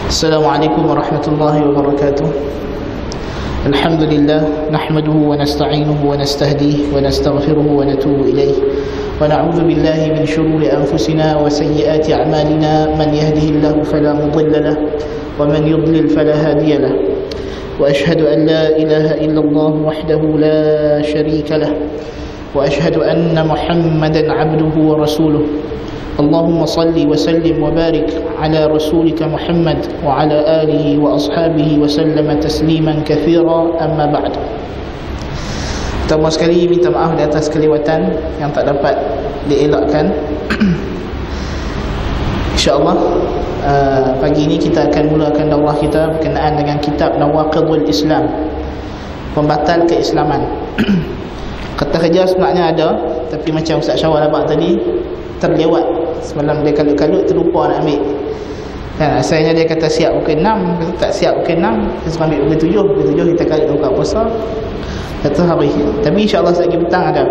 Assalamualaikum warahmatullahi wabarakatuh. Alhamdulillah nahmaduhu wa nasta'inuhu wa nastahdihi wa nastaghfiruhu wa natubu ilayh wa na'udzu billahi min shururi anfusina wa sayyiati a'malina man yahdihillahu fala mudilla lahu wa man yudlil fala hadiya lahu wa ashhadu an la ilaha illallah wahdahu la sharika lahu wa ashhadu anna Muhammadan 'abduhu wa rasuluhu. Allahumma salli wa sallim wa barik ala rasulika Muhammad wa ala alihi wa ashabihi wa sallama tasliman kathira, amma ba'd. Pertama sekali minta maaf di atas kelewatan yang tak dapat dielakkan. InsyaAllah pagi ini kita akan mulakan daurah kita berkenaan dengan kitab Nawaqidul Islam, pembatal keislaman. Kata kerja sebenarnya ada, tapi macam Ustaz Syawal abang tadi terlewat. Semalam dia kalut-kalut terlupa nak ambil kan. Asalnya dia kata siap pukul 6, kata tak siap pukul 6, kita suruh ambil pukul 7 kita kalut buka puasa, kata hari. Tapi insyaAllah selagi petang ada.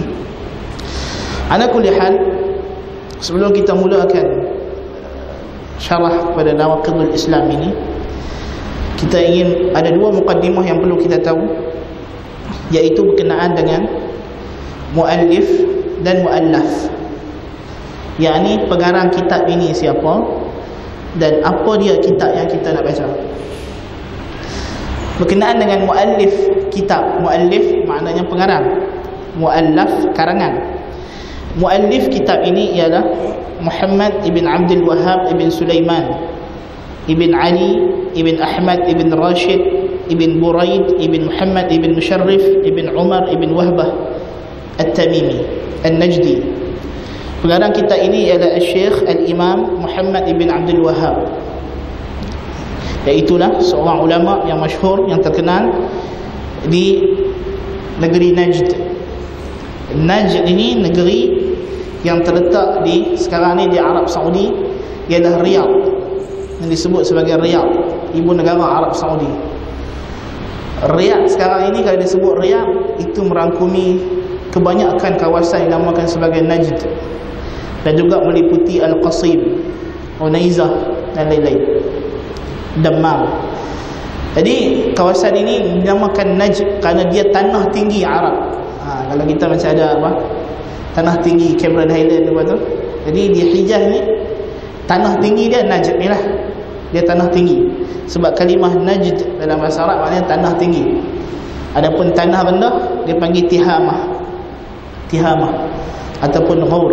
Ala kulli hal, sebelum kita mulakan syarah pada Nawaqidul Islam ini, kita ingin ada dua muqaddimah yang perlu kita tahu, iaitu berkenaan dengan muallif dan muallaf, yakni pengarang kitab ini siapa dan apa dia kitab yang kita nak baca. Berkenaan dengan muallif kitab, muallif maknanya pengarang, muallaf karangan. Muallif kitab ini ialah Muhammad ibn Abdul Wahhab ibn Sulaiman ibn Ali ibn Ahmad ibn Rashid ibn Buraid ibn Muhammad ibn Musharrif ibn Umar ibn Wahbah At-Tamimi An-Najdi. Pengarang kitab ini ialah Syekh Al-Imam Muhammad ibn Abdul Wahhab, iaitulah seorang ulama yang masyhur, yang terkenal di negeri Najd. Najd ini negeri yang terletak di sekarang ni di Arab Saudi, ialah Riyadh, yang disebut sebagai Riyadh, ibu negara Arab Saudi. Riyadh sekarang ini kalau disebut Riyadh, itu merangkumi kebanyakan kawasan yang dinamakan sebagai Najd, dan juga meliputi Al-Qasim, Unaizah dan lain-lain, Dammam. Jadi kawasan ini dinamakan Najd kerana dia tanah tinggi Arab. Kalau kita macam ada apa, tanah tinggi Cameron Highland apa tu, jadi di Hijaz ni tanah tinggi dia Najd ni lah, dia tanah tinggi. Sebab kalimah Najd dalam bahasa Arab maknanya tanah tinggi. Adapun tanah rendah dia panggil Tihamah, Tihamah ataupun Ghaur.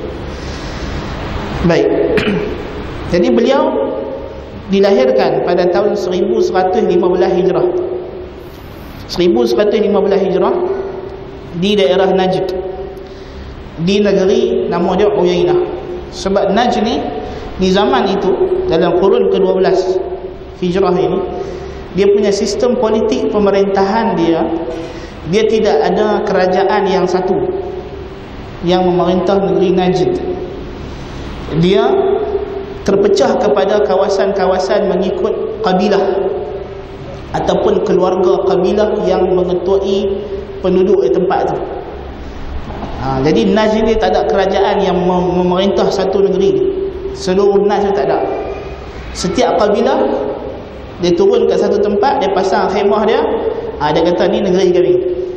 Baik. Jadi beliau dilahirkan pada tahun 1115 Hijrah. 1115 Hijrah di daerah Najd, di negeri nama dia Uyainah. Sebab Najd ni di zaman itu, dalam kurun ke-12 Hijrah ini, dia punya sistem politik pemerintahan dia tidak ada kerajaan yang satu yang memerintah negeri Najd. Dia terpecah kepada kawasan-kawasan mengikut kabilah ataupun keluarga kabilah yang mengetuai penduduk di tempat itu. Jadi Najd ni tak ada kerajaan yang memerintah satu negeri. Seluruh Najd tak ada. Setiap kabilah dia turun kat satu tempat, dia pasang khemah dia, dia kata ni negeri kami.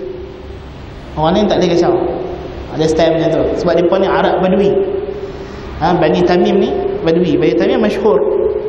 Orang lain tak boleh kacau. Ada style macam tu. Sebab dia ni Arab Badui. Bani Tamim ni Badui. Bani Tamim masyhur.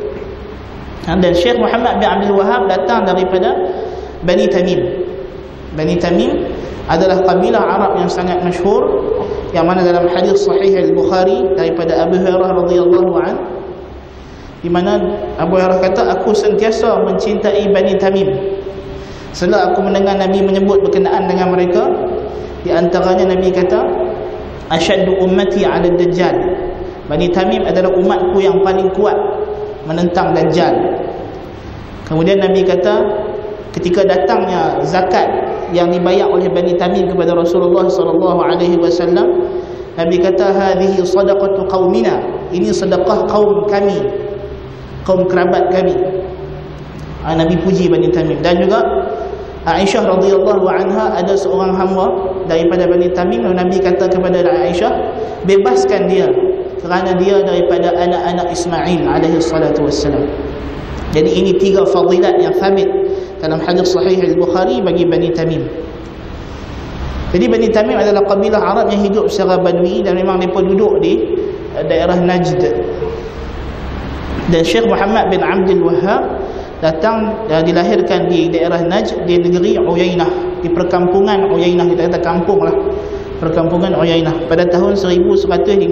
Dan Syekh Muhammad bin Abdul Wahhab datang daripada Bani Tamim. Bani Tamim adalah kabilah Arab yang sangat masyhur, yang mana dalam hadis sahih Al-Bukhari daripada Abu Hurairah radhiyallahu an, di mana Abu Hurairah kata, aku sentiasa mencintai Bani Tamim. Setelah aku mendengar Nabi menyebut berkenaan dengan mereka, di antaranya Nabi kata, asyaddu ummati 'ala ad-dajjal. Bani Tamim adalah umatku yang paling kuat menentang Dajjal. Kemudian Nabi kata, ketika datangnya zakat yang dibayar oleh Bani Tamim kepada Rasulullah SAW, Nabi kata, hadhihi sadaqatu qaumina, ini sedekah kaum kami, kaum kerabat kami. Nabi puji Bani Tamim. Dan juga Aisyah radhiyallahu anha ada seorang hamba daripada Bani Tamim, Nabi kata kepada Aisyah, bebaskan dia kerana dia daripada anak-anak Ismail alaihi salatu wassalam. Jadi ini 3 fadilat yang sabit dalam hadis sahih Al-Bukhari bagi Bani Tamim. Jadi Bani Tamim adalah kabilah Arab yang hidup secara badui, dan memang mereka duduk di daerah Najd. Dan Syekh Muhammad bin Abdul Wahhab datang, dilahirkan di daerah Najd, di negeri Uyainah, di perkampungan Uyainah, kita kata kampung lah, perkampungan Uyainah, pada tahun 1115.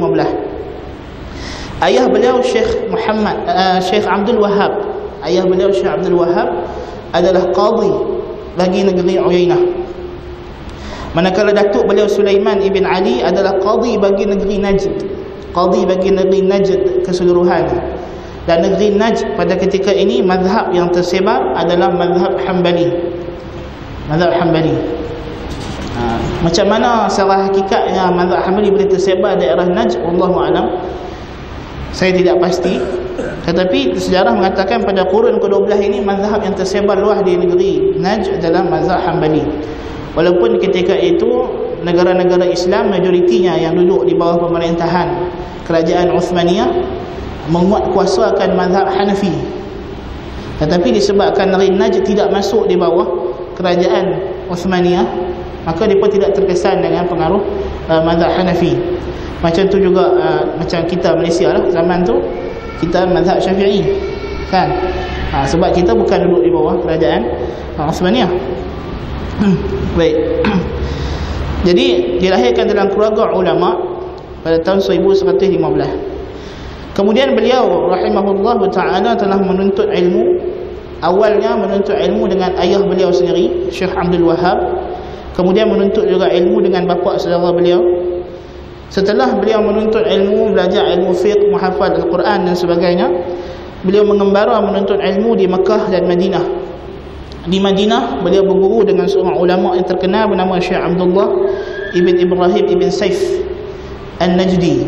Ayah beliau Syekh Abdul Wahhab, ayah beliau Syekh Abdul Wahhab adalah qadhi bagi negeri Uyainah. Manakala datuk beliau Sulaiman ibn Ali adalah qadhi bagi negeri Najd, qadhi bagi negeri Najd keseluruhan. Dan negeri Najd pada ketika ini mazhab yang tersebar adalah mazhab Hanbali, mazhab Hanbali. Macam mana secara hakikatnya mazhab Hanbali boleh tersebar daerah Najd, wallahu alam, saya tidak pasti. Tetapi sejarah mengatakan pada kurun ke-12 ini mazhab yang tersebar luas di negeri Najd adalah mazhab Hanbali. Walaupun ketika itu negara-negara Islam majoritinya yang duduk di bawah pemerintahan kerajaan Uthmaniyah menguatkuasakan mazhab Hanafi. Tetapi disebabkan negeri Najd tidak masuk di bawah kerajaan Uthmaniyah, maka mereka tidak terkesan dengan pengaruh mazhab Hanafi. Macam tu juga macam kita Malaysia lah, zaman tu kita mazhab Syafi'i kan. Sebab kita bukan duduk di bawah kerajaan Uthmaniyah. Baik. Jadi dilahirkan dalam keluarga ulama pada tahun 1115. Kemudian beliau rahimahullah ta'ala telah menuntut ilmu. Awalnya menuntut ilmu dengan ayah beliau sendiri, Syekh Abdul Wahhab. Kemudian menuntut juga ilmu dengan bapa saudara beliau. Setelah beliau menuntut ilmu, belajar ilmu fiqh, menghafal Al-Quran dan sebagainya, beliau mengembara menuntut ilmu di Mekah dan Madinah. Di Madinah beliau berguru dengan seorang ulama yang terkenal bernama Syekh Abdullah ibn Ibrahim ibn Saif An-Najdi.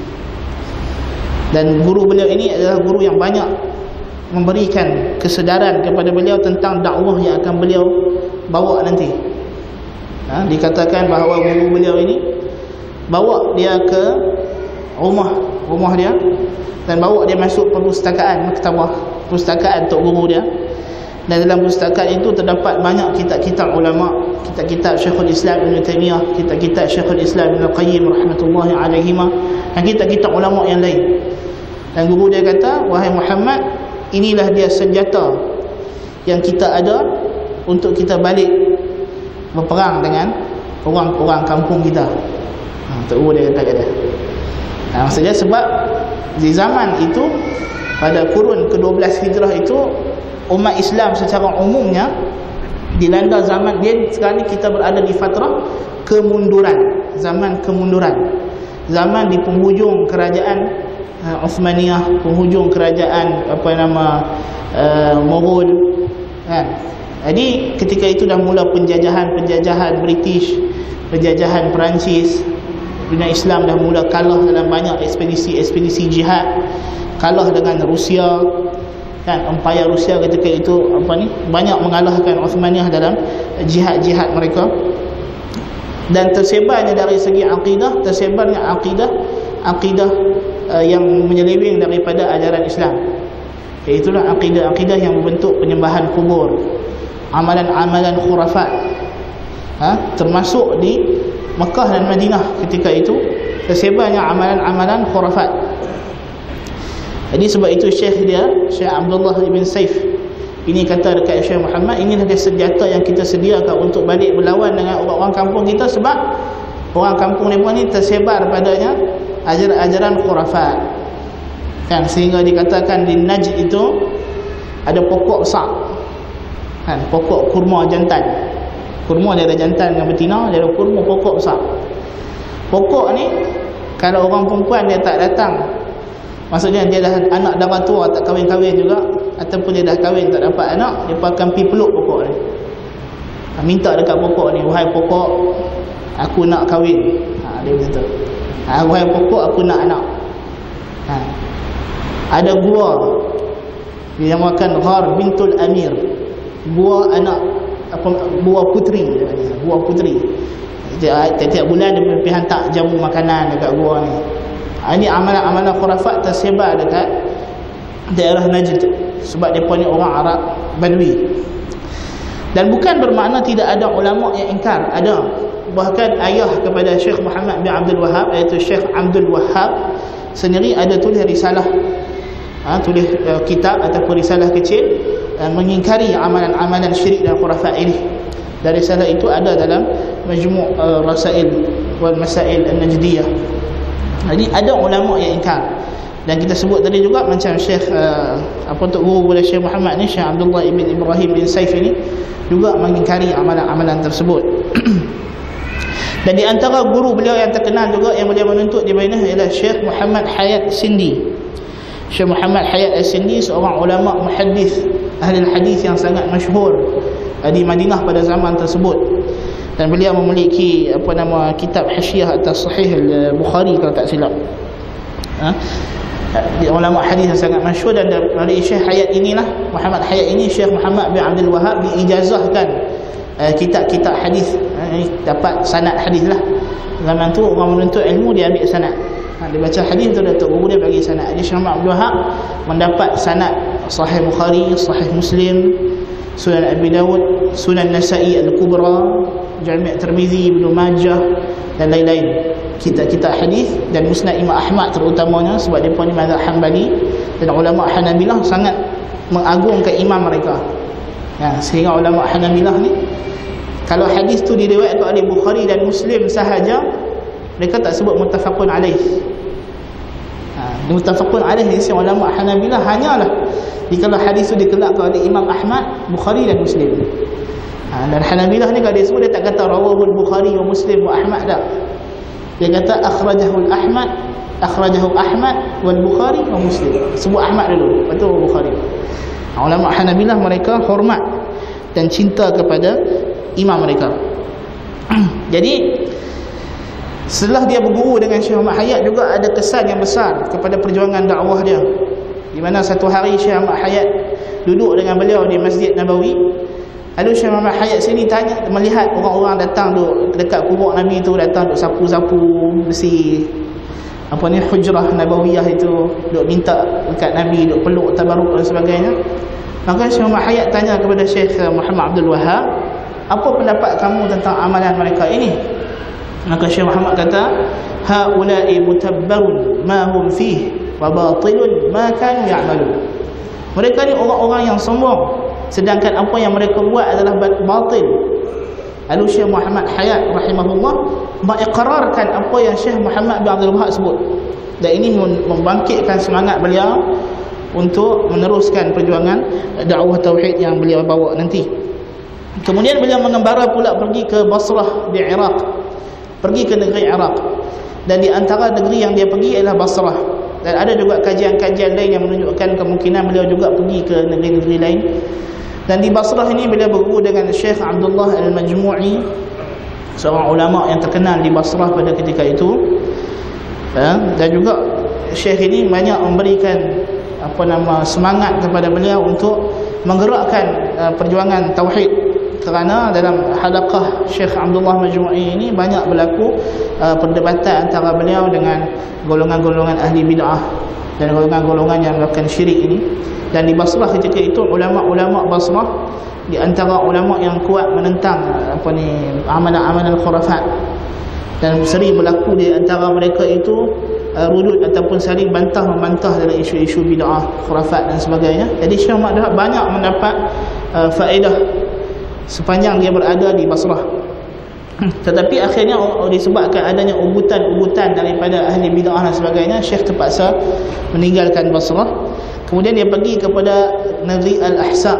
Dan guru beliau ini adalah guru yang banyak memberikan kesedaran kepada beliau tentang dakwah yang akan beliau bawa nanti. Dikatakan bahawa guru beliau ini bawa dia ke rumah dia dan bawa dia masuk perpustakaan, maktabah, perpustakaan untuk guru dia. Dan dalam perpustakaan itu terdapat banyak kitab-kitab ulama, kitab-kitab Syekhul Islam Ibn Taymiyah, kitab-kitab Syekhul Islam Ibn Qayyim rahmatullahi alaihima, dan kitab-kitab ulama yang lain. Dan guru dia kata, wahai Muhammad, inilah dia senjata yang kita ada untuk kita balik berperang dengan orang-orang kampung kita. Untuk guru dia kata. Maksudnya sebab di zaman itu, pada kurun ke-12 Hijrah itu, umat Islam secara umumnya dilanda zaman dia. Sekarang ni kita berada di fatrah kemunduran, zaman kemunduran, zaman di penghujung kerajaan Uthmaniyah, penghujung kerajaan Mughul kan. Jadi ketika itu dah mula penjajahan British, penjajahan Perancis. Dunia Islam dah mula kalah dalam banyak ekspedisi jihad, kalah dengan Rusia kan. Empayar Rusia ketika itu banyak mengalahkan Uthmaniyah dalam jihad-jihad mereka. Dan tersebarnya dari segi akidah, tersebarnya akidah yang menyeleweng daripada ajaran Islam, iaitulah akidah yang membentuk penyembahan kubur, amalan-amalan khurafat, termasuk di Mekah dan Madinah ketika itu tersebarnya amalan-amalan khurafat. Jadi sebab itu Syekh Abdullah ibn Saif ini kata dekat Syekh Muhammad, inilah dia senjata yang kita sediakan untuk balik berlawan dengan orang-orang kampung kita. Sebab orang kampung mereka ni tersebar padanya ajaran khurafat kan, sehingga dikatakan di Najd itu ada pokok besar kan, pokok kurma jantan. Kurma dia ada jantan dengan betina, dia ada kurma pokok besar. Pokok ni kalau orang perempuan dia tak datang, maksudnya dia dah anak darah tua tak kahwin-kahwin juga, ataupun dia dah kahwin tak dapat anak, dia akan pergi peluk pokok ni, minta dekat pokok ni, wahai pokok, aku nak kahwin. Dia kata, wahai pokok, aku nak anak. Ada gua dinamakan Ghar bintul Amir, gua anak buah putri. Tiap bulan dia pergi hantar jamu makanan dekat gua ni. Ini amalan-amalan khurafat tersebar dekat daerah Najd. sebab mereka ni orang Arab Badui. Dan bukan bermakna tidak ada ulama yang ingkar, ada. Bahkan ayah kepada Syekh Muhammad bin Abdul Wahab, iaitu Syekh Abdul Wahab sendiri ada tulis risalah, tulis kitab ataupun risalah kecil mengingkari amalan-amalan syirik dan khurafat ini. Dan risalah itu ada dalam Majmu' Rasail wal Masail An-Najdiyah. Jadi ada ulama yang ingkar. Dan kita sebut tadi juga macam Syekh Tok Guru kepada Syekh Muhammad ni, Syekh Abdullah ibn Ibrahim bin Saif ini juga mengingkari amalan-amalan tersebut. Dan di antara guru beliau yang terkenal juga yang beliau menuntut di Madinah ialah Syekh Muhammad Hayat Sindi. Syekh Muhammad Hayat Sindi seorang ulama muhaddis, ahli hadis yang sangat masyhur di Madinah pada zaman tersebut. Dan beliau memiliki kitab Hasyiah atas Sahih Al-Bukhari kalau tak silap. Ulama hadis yang sangat masyhur. Dan dari Syekh Hayat inilah, Muhammad Hayat ini, Syekh Muhammad bin Abdul Wahab diijazahkan kitab-kitab hadis, dapat sanad hadis lah. Zaman tu orang menuntut ilmu dia ambil sanad, dia baca hadis tu Datuk Guru dia bagi sanad. Jadi Syekh Muhammad Abdul Wahab mendapat sanad Sahih Bukhari, Sahih Muslim, Sunan Abi Dawud, Sunan Nasa'i Al-Kubra, Jami' Tirmizi, Ibnu Majah dan lain-lain kitab-kitab hadis. Dan Musnad Imam Ahmad terutamanya, sebab dia ni mazhab Hanbali, dan ulama Hanabilah sangat mengagungkan imam mereka. Sehingga ulama Hanabilah ni, kalau hadis tu diriwayatkan oleh Bukhari dan Muslim sahaja, mereka tak sebut muttafaqun alaih. Muttafaqun alaih di sisi ulama Hanabilah hanyalah kalau hadis tu dikelakkan oleh Imam Ahmad, Bukhari dan Muslim. Dan Hanabilah ni kalau dia sebut, dia tak kata rawahul Bukhari wa Muslim wa Ahmad, tak. Dia kata akhrajahu Ahmad wal Bukhari wa Muslim. Sebut Ahmad dulu, lepas tu Bukhari. Ulama Hanabilah mereka hormat dan cinta kepada imam mereka. Jadi setelah dia berguru dengan Syekh Ahmad Hayat, juga ada kesan yang besar kepada perjuangan dakwah dia, di mana satu hari Syekh Ahmad Hayat duduk dengan beliau di Masjid Nabawi. Lalu Syekh Ahmad Hayat sini tanya, melihat orang-orang datang duduk dekat kubur Nabi tu, datang duduk sapu-sapu besi hujrah Nabawiyah itu, duduk minta dekat Nabi, duduk peluk, tabaruk dan sebagainya. Maka Syekh Muhammad Hayat tanya kepada Syekh Muhammad Abdul Wahab, apa pendapat kamu tentang amalan mereka ini? Maka Syekh Muhammad kata, haula'i mutabbarun ma hum fihi wa batilun ma kanu ya'malun. Mereka ni orang-orang yang sombong, sedangkan apa yang mereka buat adalah batil. Lalu Syekh Muhammad Hayat rahimahullah mengikrarkan apa yang Syekh Muhammad bin Abdul Wahab sebut. Dan ini membangkitkan semangat beliau untuk meneruskan perjuangan dakwah tauhid yang beliau bawa nanti. Kemudian beliau mengembara pula pergi ke Basrah di Iraq, pergi ke negeri Iraq. Dan di antara negeri yang dia pergi ialah Basrah. Dan ada juga kajian-kajian lain yang menunjukkan kemungkinan beliau juga pergi ke negeri-negeri lain. Dan di Basrah ini beliau berguru dengan Syekh Abdullah Al-Majmu'i, seorang ulama yang terkenal di Basrah pada ketika itu. Dan juga Syekh ini banyak memberikan semangat kepada beliau untuk menggerakkan perjuangan tauhid, kerana dalam halaqah Syekh Abdullah Majmu'i ini banyak berlaku perdebatan antara beliau dengan golongan-golongan ahli bid'ah dan golongan-golongan yang melakukan syirik ini. Dan di Basrah ketika itu, ulama-ulama Basrah di antara ulama yang kuat menentang amalan-amalan khurafat, dan sering berlaku di antara mereka itu rudud ataupun saling bantah-membantah dalam isu-isu bid'ah, khurafat dan sebagainya. Jadi Syekh Muhammad banyak mendapat faedah sepanjang dia berada di Basrah. Tetapi akhirnya disebabkan adanya ugutan-ugutan daripada ahli bid'ah dan sebagainya, Syekh terpaksa meninggalkan Basrah. Kemudian dia pergi kepada negeri Al-Ahsa.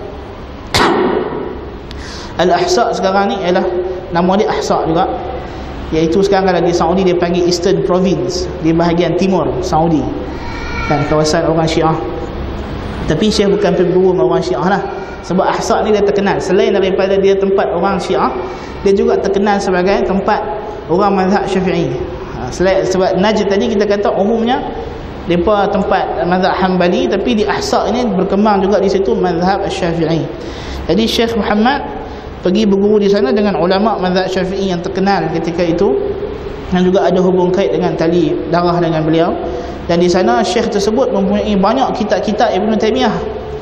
Al-Ahsa sekarang ni ialah nama dia Ahsa juga, iaitu sekarang kalau di Saudi dia panggil Eastern Province, di bahagian timur Saudi dan kawasan orang Syiah. Tapi Syekh bukan berguru dengan orang Syiah lah, sebab Ahsa ni dia terkenal, selain daripada dia tempat orang Syiah, dia juga terkenal sebagai tempat orang mazhab Syafi'i. Sebab Najd tadi kita kata umumnya mereka tempat mazhab Hanbali, tapi di Ahsa ini berkembang juga di situ mazhab Syafi'i. Jadi Syekh Muhammad pergi berguru di sana dengan ulama mazhab Syafi'i yang terkenal ketika itu, dan juga ada hubung kait dengan tali darah dengan beliau. Dan di sana Syekh tersebut mempunyai banyak kitab-kitab Ibn Taymiyah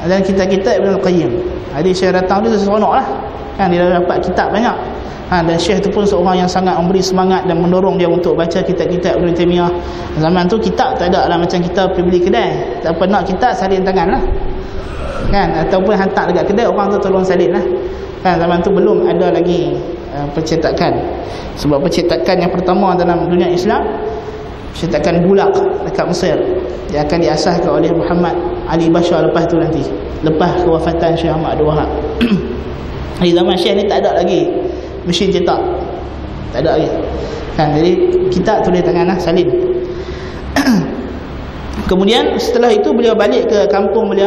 dan kitab-kitab Ibn Al-Qayyim. Jadi Syekh datang dia seronok lah kan, dia dah dapat kitab banyak. Dan Syekh tu pun seorang yang sangat memberi semangat dan mendorong dia untuk baca kitab-kitab Ibn Taymiyah. Zaman tu kitab tak ada lah macam kita pergi beli kedai, tak apa nak kitab salin tangan lah kan, ataupun hantar dekat kedai, orang tu tolong salin lah kan. Zaman tu belum ada lagi percetakan. Sebab percetakan yang pertama dalam dunia Islam, percetakan bulak dekat Mesir, dia akan diasaskan oleh Muhammad Ali Bashar lepas tu nanti, lepas kewafatan Syekh Ahmad Abdul Wahab. Di zaman Syekh ni tak ada lagi mesin cetak, tak ada lagi kan. Jadi kitab tulis tangan lah, salin. Kemudian setelah itu beliau balik ke kampung beliau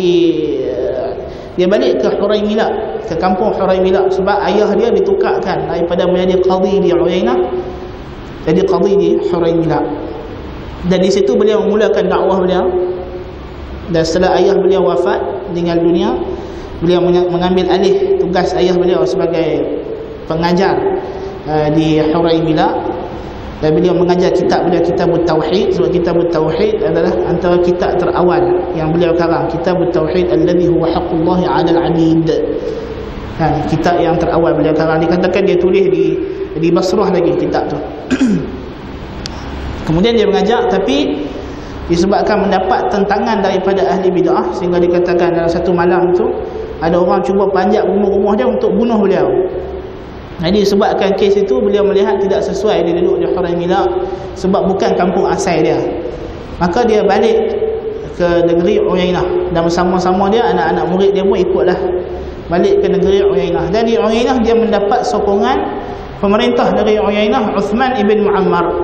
dia balik ke Huraymila, ke kampung Huraymila, sebab ayah dia ditukarkan daripada menjadi qadhi di Uyainah jadi qadhi di Huraymila. Dan di situ beliau memulakan dakwah beliau. Dan setelah ayah beliau wafat, meninggal dunia, beliau mengambil alih tugas ayah beliau sebagai pengajar di Huraymila. Dan beliau mengajar kitab beliau, Kitabut Tauhid. Sebab Kitabut Tauhid adalah antara kitab terawal yang beliau karang, Kitabut Tauhid alladhi huwa haqqullahi 'alal 'abid. Kitab yang terawal beliau karang, dikatakan dia tulis di Basrah lagi kitab tu. Kemudian dia mengajar, tapi disebabkan mendapat tentangan daripada ahli bid'ah, sehingga dikatakan dalam satu malam tu ada orang cuba panjat rumah-rumah dia untuk bunuh beliau. Jadi sebabkan kes itu, beliau melihat tidak sesuai dia duduk di Huraymila, sebab bukan kampung asal dia. Maka dia balik ke negeri Uyainah, dan bersama-sama dia anak-anak murid dia pun ikutlah balik ke negeri Uyainah. Dan di Uyainah dia mendapat sokongan pemerintah negeri Uyainah, Uthman bin Muammar.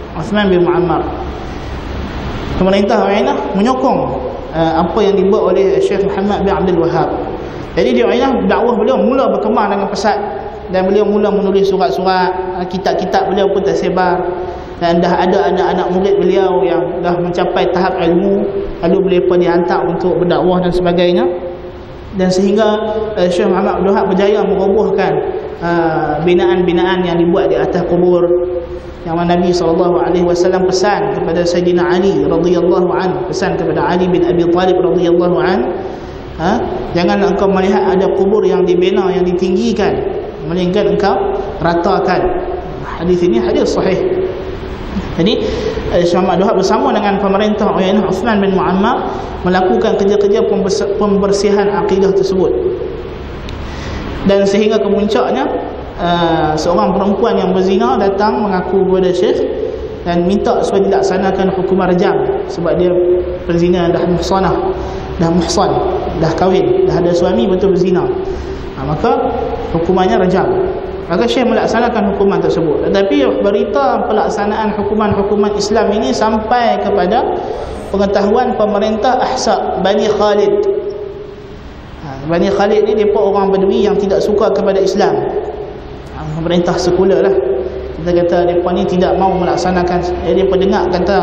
Pemerintah Uyainah menyokong apa yang dibuat oleh Syekh Muhammad bin Abdul Wahab. Jadi di Uyainah dakwah beliau mula berkembang dengan pesat, dan beliau mula menulis surat-surat, kitab-kitab beliau pun tersebar, dan dah ada anak-anak murid beliau yang dah mencapai tahap ilmu, lalu beliau pun dihantar untuk berdakwah dan sebagainya. Dan sehingga Syekh Muhammad Abdul Wahab berjaya merobohkan binaan-binaan yang dibuat di atas kubur, yang Nabi SAW pesan kepada Sayyidina Ali radhiyallahu an, pesan kepada Ali bin Abi Talib radhiyallahu an, jangan engkau melihat ada kubur yang dibina, yang ditinggikan, melainkan engkau ratakan. Hadis ini hadis sahih. Jadi Syekh Muhammad Abdul Wahab bersama dengan pemerintah Uyainah, Uthman bin Muammar, melakukan kerja-kerja pembersihan akidah tersebut. Dan sehingga ke puncaknya, seorang perempuan yang berzina datang mengaku kepada Syekh dan minta supaya dilaksanakan hukuman rajam, sebab dia perzina dah muhsanah, dah muhsan, dah kahwin, dah ada suami, betul berzina. Maka hukumannya rajam. Maka Syekh melaksanakan hukuman tersebut. Tetapi berita pelaksanaan hukuman-hukuman Islam ini sampai kepada pengetahuan pemerintah Ahsa Bani Khalid. Bani Khalid ni mereka orang Badui yang tidak suka kepada Islam. Pemerintah sekular lah, kita kata mereka ni tidak mau melaksanakan. Mereka dengar kata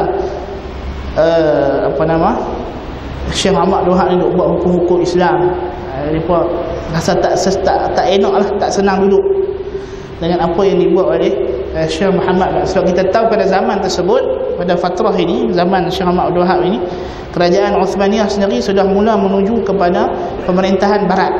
Syekh Ahmad Abdul Wahab ni buat hukum-hukum Islam, mereka rasa tak enak lah, tak senang duduk dengan apa yang dibuat oleh Syekh Muhammad. Sebab kita tahu pada zaman tersebut, pada fatrah ini, zaman Syekh Ahmad Abdul Wahab ini, kerajaan Uthmaniyah sendiri sudah mula menuju kepada pemerintahan barat,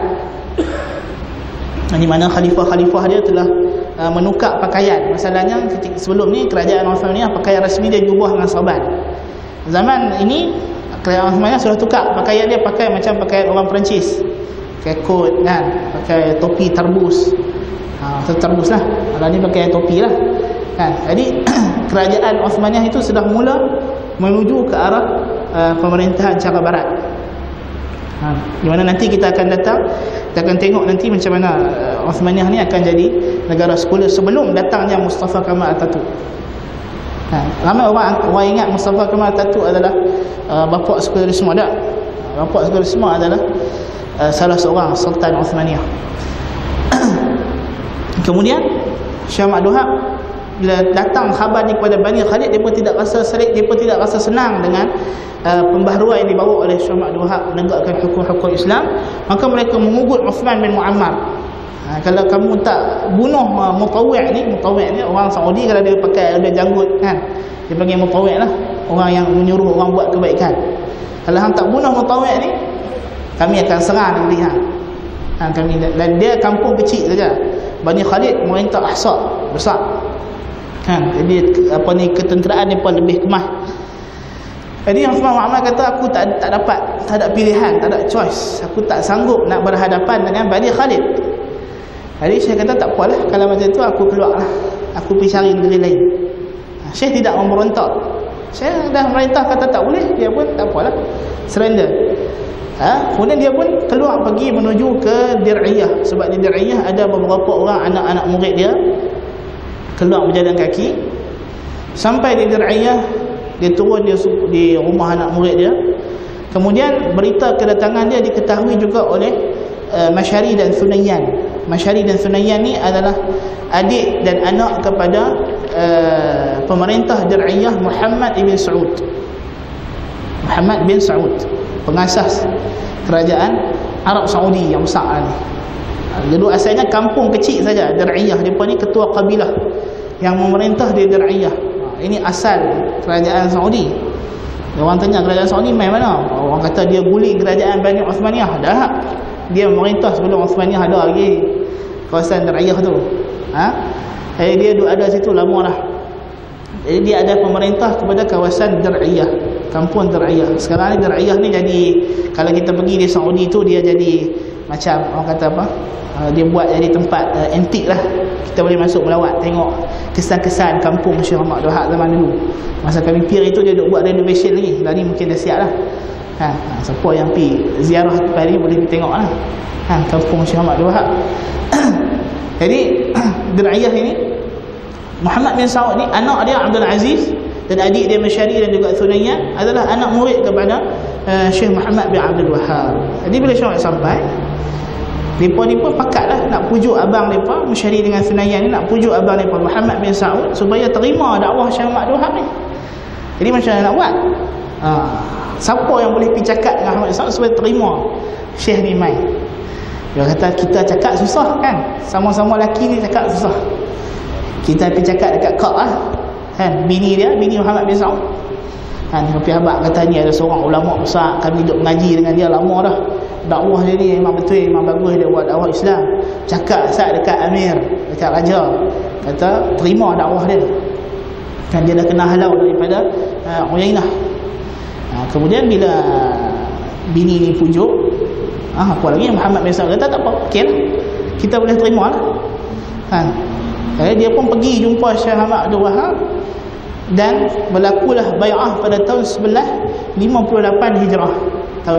di mana khalifah-khalifah dia telah menukar pakaian. Masalahnya sebelum ni kerajaan Uthmaniyah pakaian rasmi dia jubah dengan sorban. Zaman ini kerajaan Uthmaniyah sudah tukar pakaian dia, pakai macam pakaian orang Perancis, pakai kot kan, pakai topi tarbus. Tarbus lah, kalau ni pakai topi lah kan. Jadi kerajaan Uthmaniyah itu sudah mula menuju ke arah pemerintahan cara barat. Di mana nanti kita akan datang, kita akan tengok nanti macam mana Uthmaniyah ni akan jadi negara sekular sebelum datangnya Mustafa Kamal Atatürk. Ramai orang ingat Mustafa Kamal Atatürk adalah bapa sekularisme. Tak, bapa sekularisme adalah salah seorang Sultan Uthmaniyah. Kemudian Syekh Ahmad Abdul Wahab bila datang khabar ni kepada Bani Khalid, mereka tidak rasa serik, mereka tidak rasa senang dengan pembaharuan yang dibawa oleh Syekh Ahmad Abdul Wahab menegakkan hukum-hukum Islam. Maka mereka mengugut Uthman bin Muammar. Kalau kamu tak bunuh Mutawwi' ni orang Saudi, kalau dia pakai ada janggut kan, dia panggil Mutawwi' lah, orang yang menyuruh orang buat kebaikan. Kalau hang tak bunuh Mutawwi' ni, kami akan serang negeri hang. Kami, dan dia kampung kecil saja. Bani Khalid merintah Ahsa besar. Jadi ketenteraan mereka lebih kemah. Jadi Uthman bin Affan kata, aku tak dapat, tak ada pilihan, tak ada choice. Aku tak sanggup nak berhadapan dengan Bani Khalid. Jadi Syekh kata, tak apalah, kalau macam tu aku keluarlah, aku pergi cari negeri lain. Syekh tidak memberontak. Syekh dah merintah kata tak boleh, dia pun tak apalah, surrender. Kemudian dia pun keluar pergi menuju ke Dir'iyah. Sebab di Dir'iyah ada beberapa orang anak-anak murid dia keluar berjalan kaki. Sampai di Dir'iyah, dia turun di rumah anak murid dia. Kemudian berita kedatangan dia diketahui juga oleh Masyari dan Thunayyan. Masyari dan Thunayyan ni adalah adik dan anak kepada pemerintah Dir'iyah Muhammad ibn Saud. Muhammad bin Saud, pengasas kerajaan Arab Saudi yang besar ni. Dulu asalnya kampung kecil saja Dir'iyah. Depa ni ketua kabilah yang memerintah di Dir'iyah. Ini asal kerajaan Saudi. Orang tanya kerajaan Saudi main mana? Orang kata dia guling kerajaan Bani Uthmaniyah. Dah, dia memerintah sebelum Uthmaniyah ada lagi kawasan Dir'iyah tu. Jadi dia ada situ lama dah. Jadi dia ada pemerintah kepada kawasan Dir'iyah, kampung Dir'iyah. Sekarang ni Dir'iyah ni jadi, kalau kita pergi di Saudi tu, dia jadi macam orang kata apa, dia buat jadi tempat antik lah. Kita boleh masuk melawat, tengok kesan-kesan kampung Syekh Muhammad Abdul Wahab zaman dulu. Masa kami pergi itu dia duk buat renovation lagi. Dah ni mungkin dah siap lah. Siapa yang pergi ziarah tempat ni boleh tengok lah. Kampung Syekh Muhammad Abdul Wahab. Jadi Dir'iyah ini, Muhammad bin Saud ni, anak dia Abdul Aziz dan adik dia Masyari dan juga Thunayyan adalah anak murid kepada Syekh Muhammad bin Abdul Wahab. Jadi bila Syekh sampai, mereka ni pun pakat lah nak pujuk abang mereka, Masyari dengan Thunayyan ni nak pujuk abang mereka Muhammad bin Saud supaya terima dakwah Syekh Muhammad bin Abdul Wahab ni. Jadi macam mana nak buat? Siapa yang boleh pergi cakap dengan Muhammad bin Saud supaya terima Syekh ni mai? Dia kata, kita cakap susah kan, sama-sama lelaki ni cakap susah. Kita pergi cakap dekat Kak lah, bini dia, bini Muhammad bin Saud. Tapi abang kata, ni ada seorang ulama besar, kami duduk mengaji dengan dia lama dah. Dakwah dia ni memang betul, memang bagus dia buat dakwah Islam. Cakap sat dekat Amir, dekat Raja, kata terima dakwah dia. Kan dia dah kena halau daripada Uyainah. Kemudian bila bini ni pujuk, apa lagi, Muhammad bin Saud kata tak apa, okey lah, kita boleh terima lah. Dia pun pergi jumpa Syekh Muhammad Abdul Wahab dan berlakulah bai'ah pada tahun 1158 Hijrah. Tahun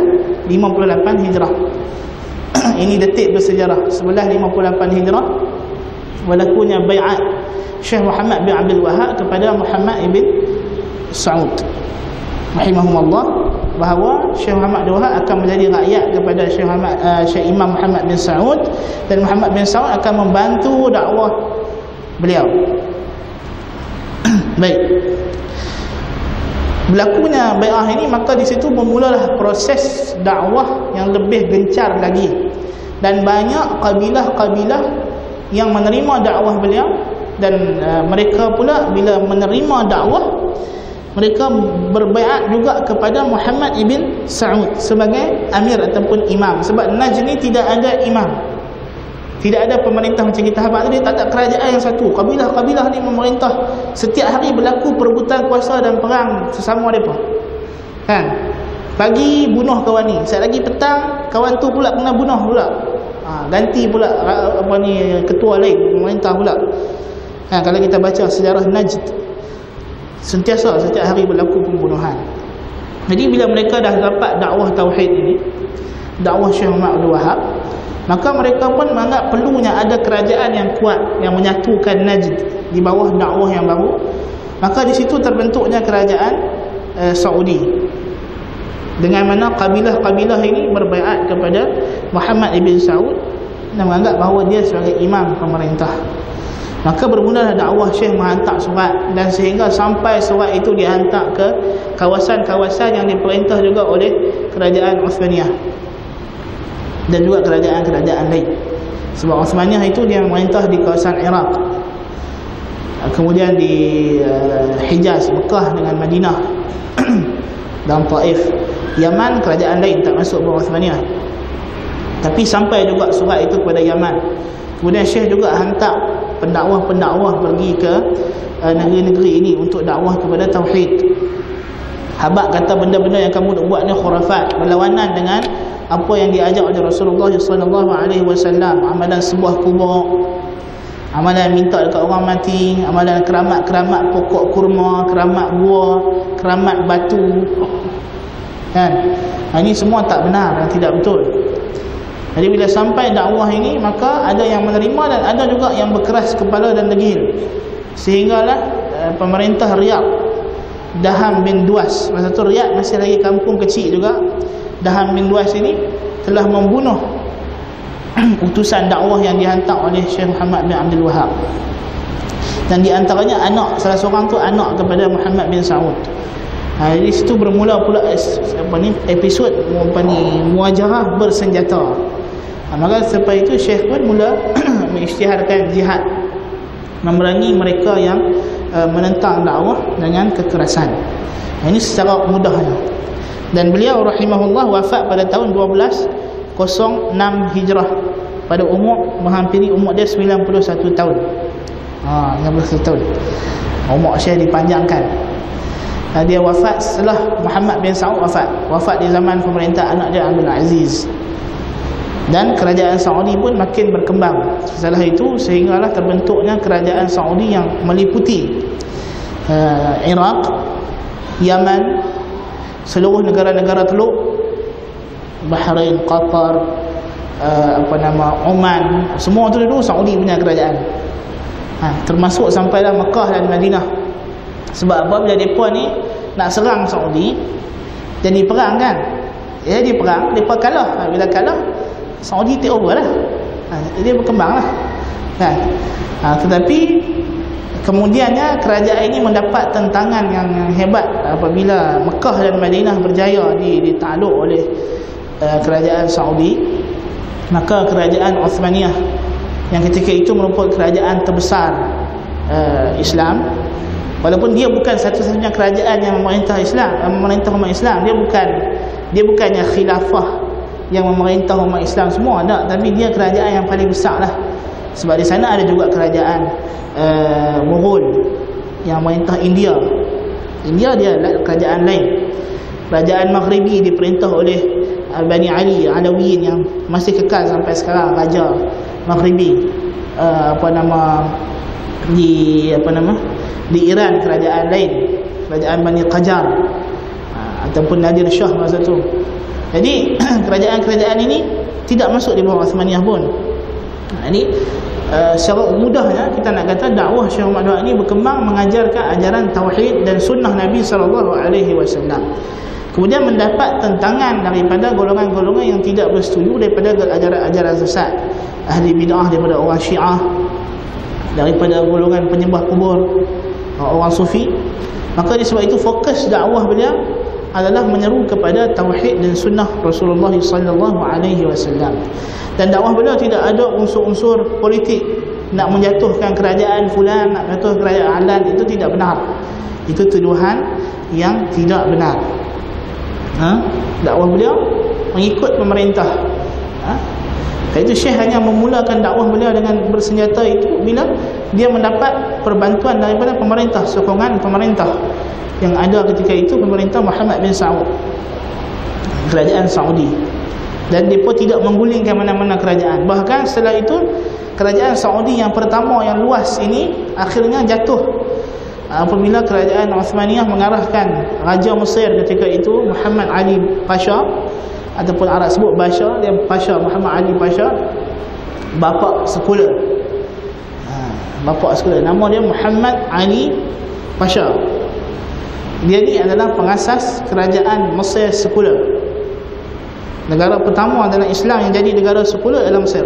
1158 Hijrah. Ini detik bersejarah. 1158 Hijrah berlakunya bai'at Syekh Muhammad bin Abdul Wahab kepada Muhammad ibn Saud rahimahumullah, bahawa Syekh Muhammad bin Wahab akan menjadi rakyat kepada Syekh Imam Muhammad bin Saud, dan Muhammad bin Saud akan membantu dakwah beliau. Baik. Berlakunya bai'ah ini, maka di situ bermulalah proses dakwah yang lebih gencar lagi, dan banyak kabilah-kabilah yang menerima dakwah beliau, dan mereka pula bila menerima dakwah, mereka berbaiat juga kepada Muhammad ibn Saud sebagai amir ataupun imam. Sebab Najd ni tidak ada imam, tidak ada pemerintah macam kita habaq tadi, tak ada kerajaan yang satu. Kabilah-kabilah ni memerintah. Setiap hari berlaku perebutan kuasa dan perang sesama mereka. Pagi bunuh kawan ni, sekejap lagi petang kawan tu pula kena bunuh pula. Ganti pula ketua lain pemerintah pula. Kalau kita baca sejarah Najd, sentiasa setiap hari berlaku pembunuhan. Jadi bila mereka dah dapat dakwah tauhid ini, dakwah Syekh Muhammad Abdul Wahab, maka mereka pun menganggap perlunya ada kerajaan yang kuat yang menyatukan Najd di bawah dakwah yang baru. Maka di situ terbentuknya kerajaan Saudi, dengan mana kabilah-kabilah ini berbaiat kepada Muhammad ibn Saud dan menganggap bahawa dia sebagai imam pemerintah. Maka bermulalah dakwah Syekh menghantar surat, dan sehingga sampai surat itu dihantar ke kawasan-kawasan yang diperintah juga oleh kerajaan Uthmaniyah dan juga kerajaan-kerajaan lain. Sebab Uthmaniyah itu dia memerintah di kawasan Iraq, kemudian di Hijaz, Mekah dengan Madinah. dan Taif. Yaman kerajaan lain tak masuk bawah Uthmaniyah, tapi sampai juga surat itu kepada Yaman. Kemudian Syekh juga hantar pendakwah-pendakwah pergi ke negeri-negeri ini untuk dakwah kepada tauhid. Habaq kata benda-benda yang kamu buat ni khurafat, berlawanan dengan apa yang diajar oleh Rasulullah SAW. Amalan sebuah kubur, amalan minta dekat orang mati, amalan keramat-keramat pokok kurma, keramat buah, keramat batu, kan? Ini semua tak benar dan tidak betul. Jadi bila sampai dakwah ini, maka ada yang menerima dan ada juga yang berkeras kepala dan degil. Sehinggalah pemerintah Riyadh, Daham bin Duas, masa tu Riyadh masih lagi kampung kecil juga, Daham bin Duas ini telah membunuh utusan dakwah yang dihantar oleh Syekh Muhammad bin Abdul Wahab. Dan di antaranya anak, salah seorang tu anak kepada Muhammad bin Saud. Di situ bermula pula episod muajarah bersenjata. Maka selepas itu Syekh pun mula mengisytiharkan jihad, memerangi mereka yang menentang dakwah dengan kekerasan. Ini secara mudahnya. Dan beliau rahimahullah wafat pada tahun 1206 Hijrah pada umur menghampiri umur dia 91 tahun. 91 tahun. Umur Syekh dipanjangkan. Dia wafat setelah Muhammad bin Saud wafat di zaman pemerintah anak dia Abdul Aziz. Dan kerajaan Saudi pun makin berkembang setelah itu, sehinggalah terbentuknya kerajaan Saudi yang meliputi Iraq, Yaman, seluruh negara-negara Teluk, Bahrain, Qatar, Oman, semua tu dulu Saudi punya kerajaan. Termasuk sampailah Mekah dan Madinah. Sebab apa? Bila mereka ni nak serang Saudi, jadi perang kan, jadi perang, mereka kalah. Bila kalah, Saudi take over lah. Dia berkembang lah kan? Tetapi kemudiannya kerajaan ini mendapat tentangan yang hebat apabila Mekah dan Madinah berjaya ditakluk oleh kerajaan Saudi. Maka kerajaan Uthmaniyah yang ketika itu merupakan kerajaan terbesar Islam, walaupun dia bukan satu-satunya kerajaan yang memerintah umat Islam, dia bukannya khilafah yang memerintah umat Islam semua, tak, tapi dia kerajaan yang paling besar lah. Sebab di sana ada juga kerajaan Mughul yang memerintah India. India dia kerajaan lain. Kerajaan Maghribi diperintah oleh Bani Ali Alawiyin yang masih kekal sampai sekarang, Raja Maghribi. Di Iran kerajaan lain, kerajaan Bani Qajar ataupun Nadir Shah masa tu. Jadi kerajaan-kerajaan ini tidak masuk di bawah Uthmaniyah pun. Ini secara mudahnya kita nak kata dakwah Syekh Muhammad ini berkembang mengajarkan ajaran tauhid dan sunnah Nabi SAW. Kemudian mendapat tentangan daripada golongan-golongan yang tidak bersetuju, daripada ajaran-ajaran sesat, ahli bid'ah, daripada orang Syiah, daripada golongan penyembah kubur, orang sufi. Maka disebab itu fokus dakwah beliau adalah menyeru kepada tauhid dan sunnah Rasulullah SAW. Dan dakwah beliau tidak ada unsur-unsur politik, nak menjatuhkan kerajaan fulan, nak menjatuhkan kerajaan alan. Itu tidak benar. Itu tuduhan yang tidak benar. Dakwah beliau mengikut pemerintah. Itu Syekh hanya memulakan dakwah beliau dengan bersenjata itu bila dia mendapat perbantuan daripada pemerintah, sokongan pemerintah yang ada ketika itu, pemerintah Muhammad bin Saud, kerajaan Saudi. Dan mereka tidak menggulingkan mana-mana kerajaan. Bahkan setelah itu kerajaan Saudi yang pertama yang luas ini akhirnya jatuh apabila kerajaan Uthmaniyah mengarahkan Raja Mesir ketika itu, Muhammad Ali Pasha, ataupun Arab sebut Pasha, dia Pasha, Muhammad Ali Pasha, bapa sekular. Bapa sekular, nama dia Muhammad Ali Pasha. Dia ni adalah pengasas kerajaan Mesir sekular. Negara pertama dalam Islam yang jadi negara sekular adalah Mesir.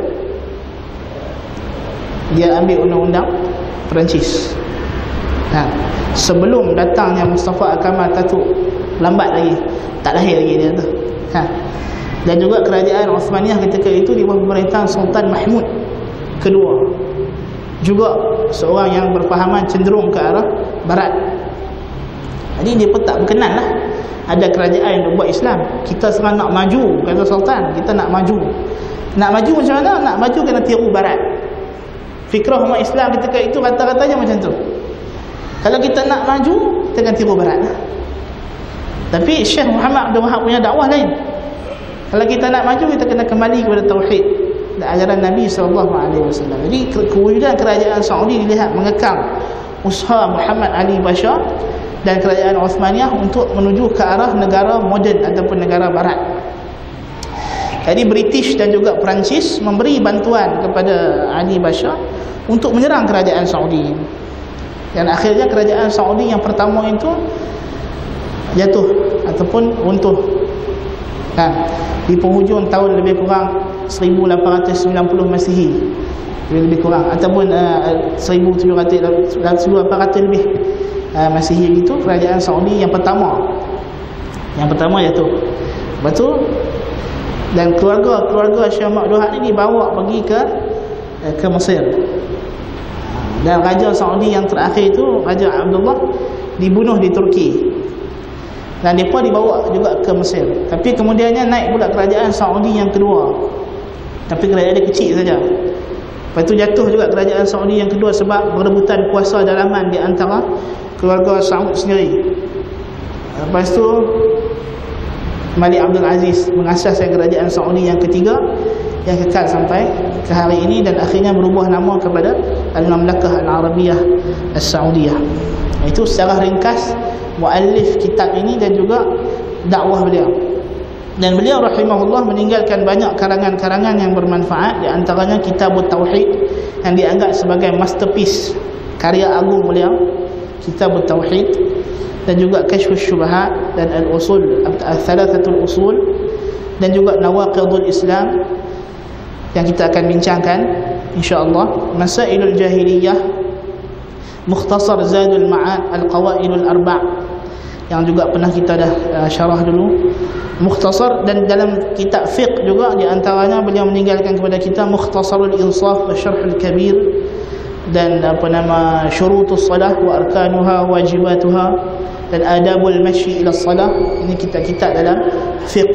Dia ambil undang-undang Perancis. Sebelum datangnya Mustafa Kamal Ataturk, lambat lagi, tak lahir lagi dia tu. Dan juga kerajaan Uthmaniyah ketika itu di bawah pemerintahan Sultan Mahmud kedua, juga seorang yang berfahaman cenderung ke arah barat. Jadi dia pun tak berkenan lah ada kerajaan yang buat Islam. Kita sekarang nak maju, kata Sultan, kita nak maju. Nak maju macam mana? Nak maju kena tiru barat. Fikrah umat Islam ketika itu kata-katanya macam tu. Kalau kita nak maju, kita kena tiru barat. Tapi Syekh Muhammad Abdul Wahab punya dakwah lain. Kalau kita nak maju, kita kena kembali kepada tauhid dan ajaran Nabi SAW. Jadi kewujudan kerajaan Saudi dilihat mengekang usaha Muhammad Ali Bashar dan kerajaan Osmaniyah untuk menuju ke arah negara moden ataupun negara barat. Jadi British dan juga Perancis memberi bantuan kepada Ali Bashar untuk menyerang kerajaan Saudi. Dan akhirnya kerajaan Saudi yang pertama itu jatuh ataupun runtuh di penghujung tahun lebih kurang 1890 Masihi, lebih kurang, ataupun 1800 lebih Masihi itu kerajaan Saudi yang pertama jatuh. Lepas tu dan keluarga Syekh Abdul Wahab ni dibawa pergi ke Mesir. Dan Raja Saudi yang terakhir itu, Raja Abdullah, dibunuh di Turki. Dan mereka dibawa juga ke Mesir. Tapi kemudiannya naik pula kerajaan Saudi yang kedua. Tapi kerajaan dia kecil saja. Lepas itu jatuh juga kerajaan Saudi yang kedua sebab berebutan kuasa dalaman di antara keluarga Saud sendiri. Lepas tu Malik Abdul Aziz mengasaskan kerajaan Saudi yang ketiga yang kekal sampai ke hari ini dan akhirnya berubah nama kepada Al-Mamlakah Al-Arabiyah Al-Saudiyah. Itu secara ringkas muallif kitab ini dan juga dakwah beliau. Dan beliau rahimahullah meninggalkan banyak karangan-karangan yang bermanfaat, di antaranya Kitabut Tauhid yang dianggap sebagai masterpiece, karya agung beliau, Kitabut Tauhid, dan juga Kashfus Syubhat dan Al-Usul, Al-Thalathatul Usul, dan juga Nawaqidul Islam yang kita akan bincangkan insya-Allah. Masailul Jahiliyah, Mukhtasar Zadul Ma'ad, Al-Qawaidul Arba' yang juga pernah kita dah syarah dulu. Mukhtasar, dan dalam kitab fiqh juga di antaranya beliau meninggalkan kepada kita Mukhtasarul Insaf wa Syarhul Kabir, dan Syurutus Salah wa Arkanuha Wajibatuha, dan Adabul Mashi ila Salah. Ini kitab-kitab dalam fiqh.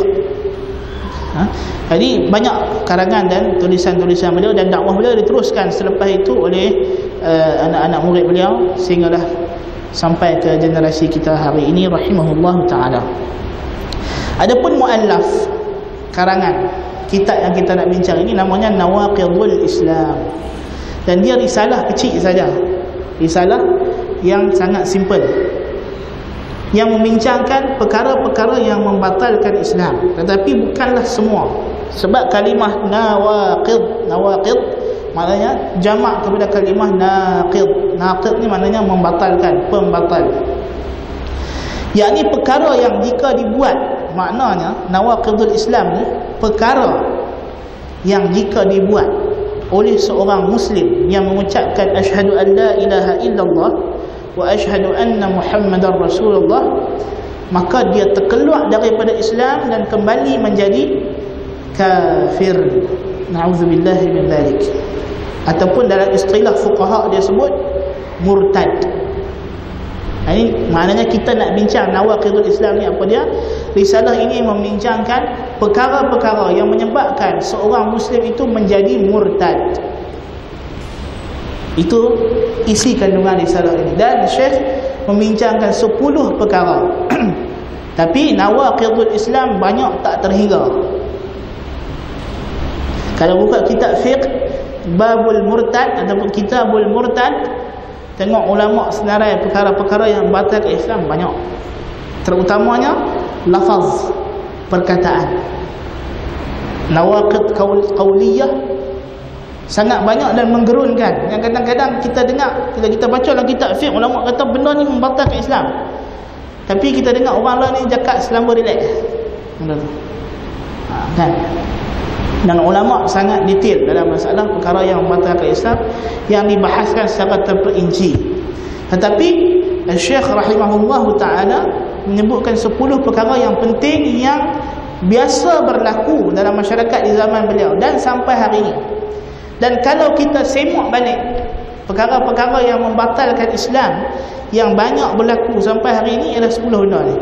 Jadi banyak karangan dan tulisan-tulisan beliau, dan dakwah beliau diteruskan selepas itu oleh anak-anak murid beliau sehinggalah sampai ke generasi kita hari ini rahimahullah ta'ala. Adapun muallaf, karangan kitab yang kita nak bincang ini namanya Nawaqidul Islam, dan dia risalah kecil saja, risalah yang sangat simple, yang membincangkan perkara-perkara yang membatalkan Islam, tetapi bukanlah semua. Sebab kalimah nawaqid maknanya jamak kepada kalimah naqid. Naqid ni maknanya membatalkan, pembatal. Yakni perkara yang jika dibuat, maknanya nawaqidul Islam ni perkara yang jika dibuat oleh seorang muslim yang mengucapkan asyhadu an la ilaha illallah wa asyhadu anna Muhammadar Rasulullah, maka dia terkeluar daripada Islam dan kembali menjadi kafir. Na'udzubillahi min dzalik. Ataupun dalam istilah fuqaha dia sebut murtad. Ini maknanya kita nak bincang Nawaqidul Islam ni apa dia? Risalah ini membincangkan perkara-perkara yang menyebabkan seorang muslim itu menjadi murtad. Itu isi kandungan risalah ini. Dan Syekh membincangkan 10 perkara. Tapi Nawaqidul Islam banyak tak terhingga. Kalau buka kitab fiqh Babul Murtad ataupun Kitabul Murtad, tengok ulama senarai perkara-perkara yang membatalkan Islam banyak. Terutamanya lafaz, perkataan. Nawaqid qauliyah sangat banyak dan menggerunkan. Yang kadang-kadang kita dengar, bila kita baca dalam kitab fiqh, ulama kata benda ni membatalkan Islam, tapi kita dengar orang lain ni cakap selamba relax benda tu. Kan? Dan ulama sangat detail dalam masalah perkara yang membatalkan Islam yang dibahaskan secara terperinci. Tetapi Syekh rahimahullah ta'ala menyebutkan 10 perkara yang penting yang biasa berlaku dalam masyarakat di zaman beliau dan sampai hari ini. Dan kalau kita semak balik perkara-perkara yang membatalkan Islam yang banyak berlaku sampai hari ini ialah 10 benda ni.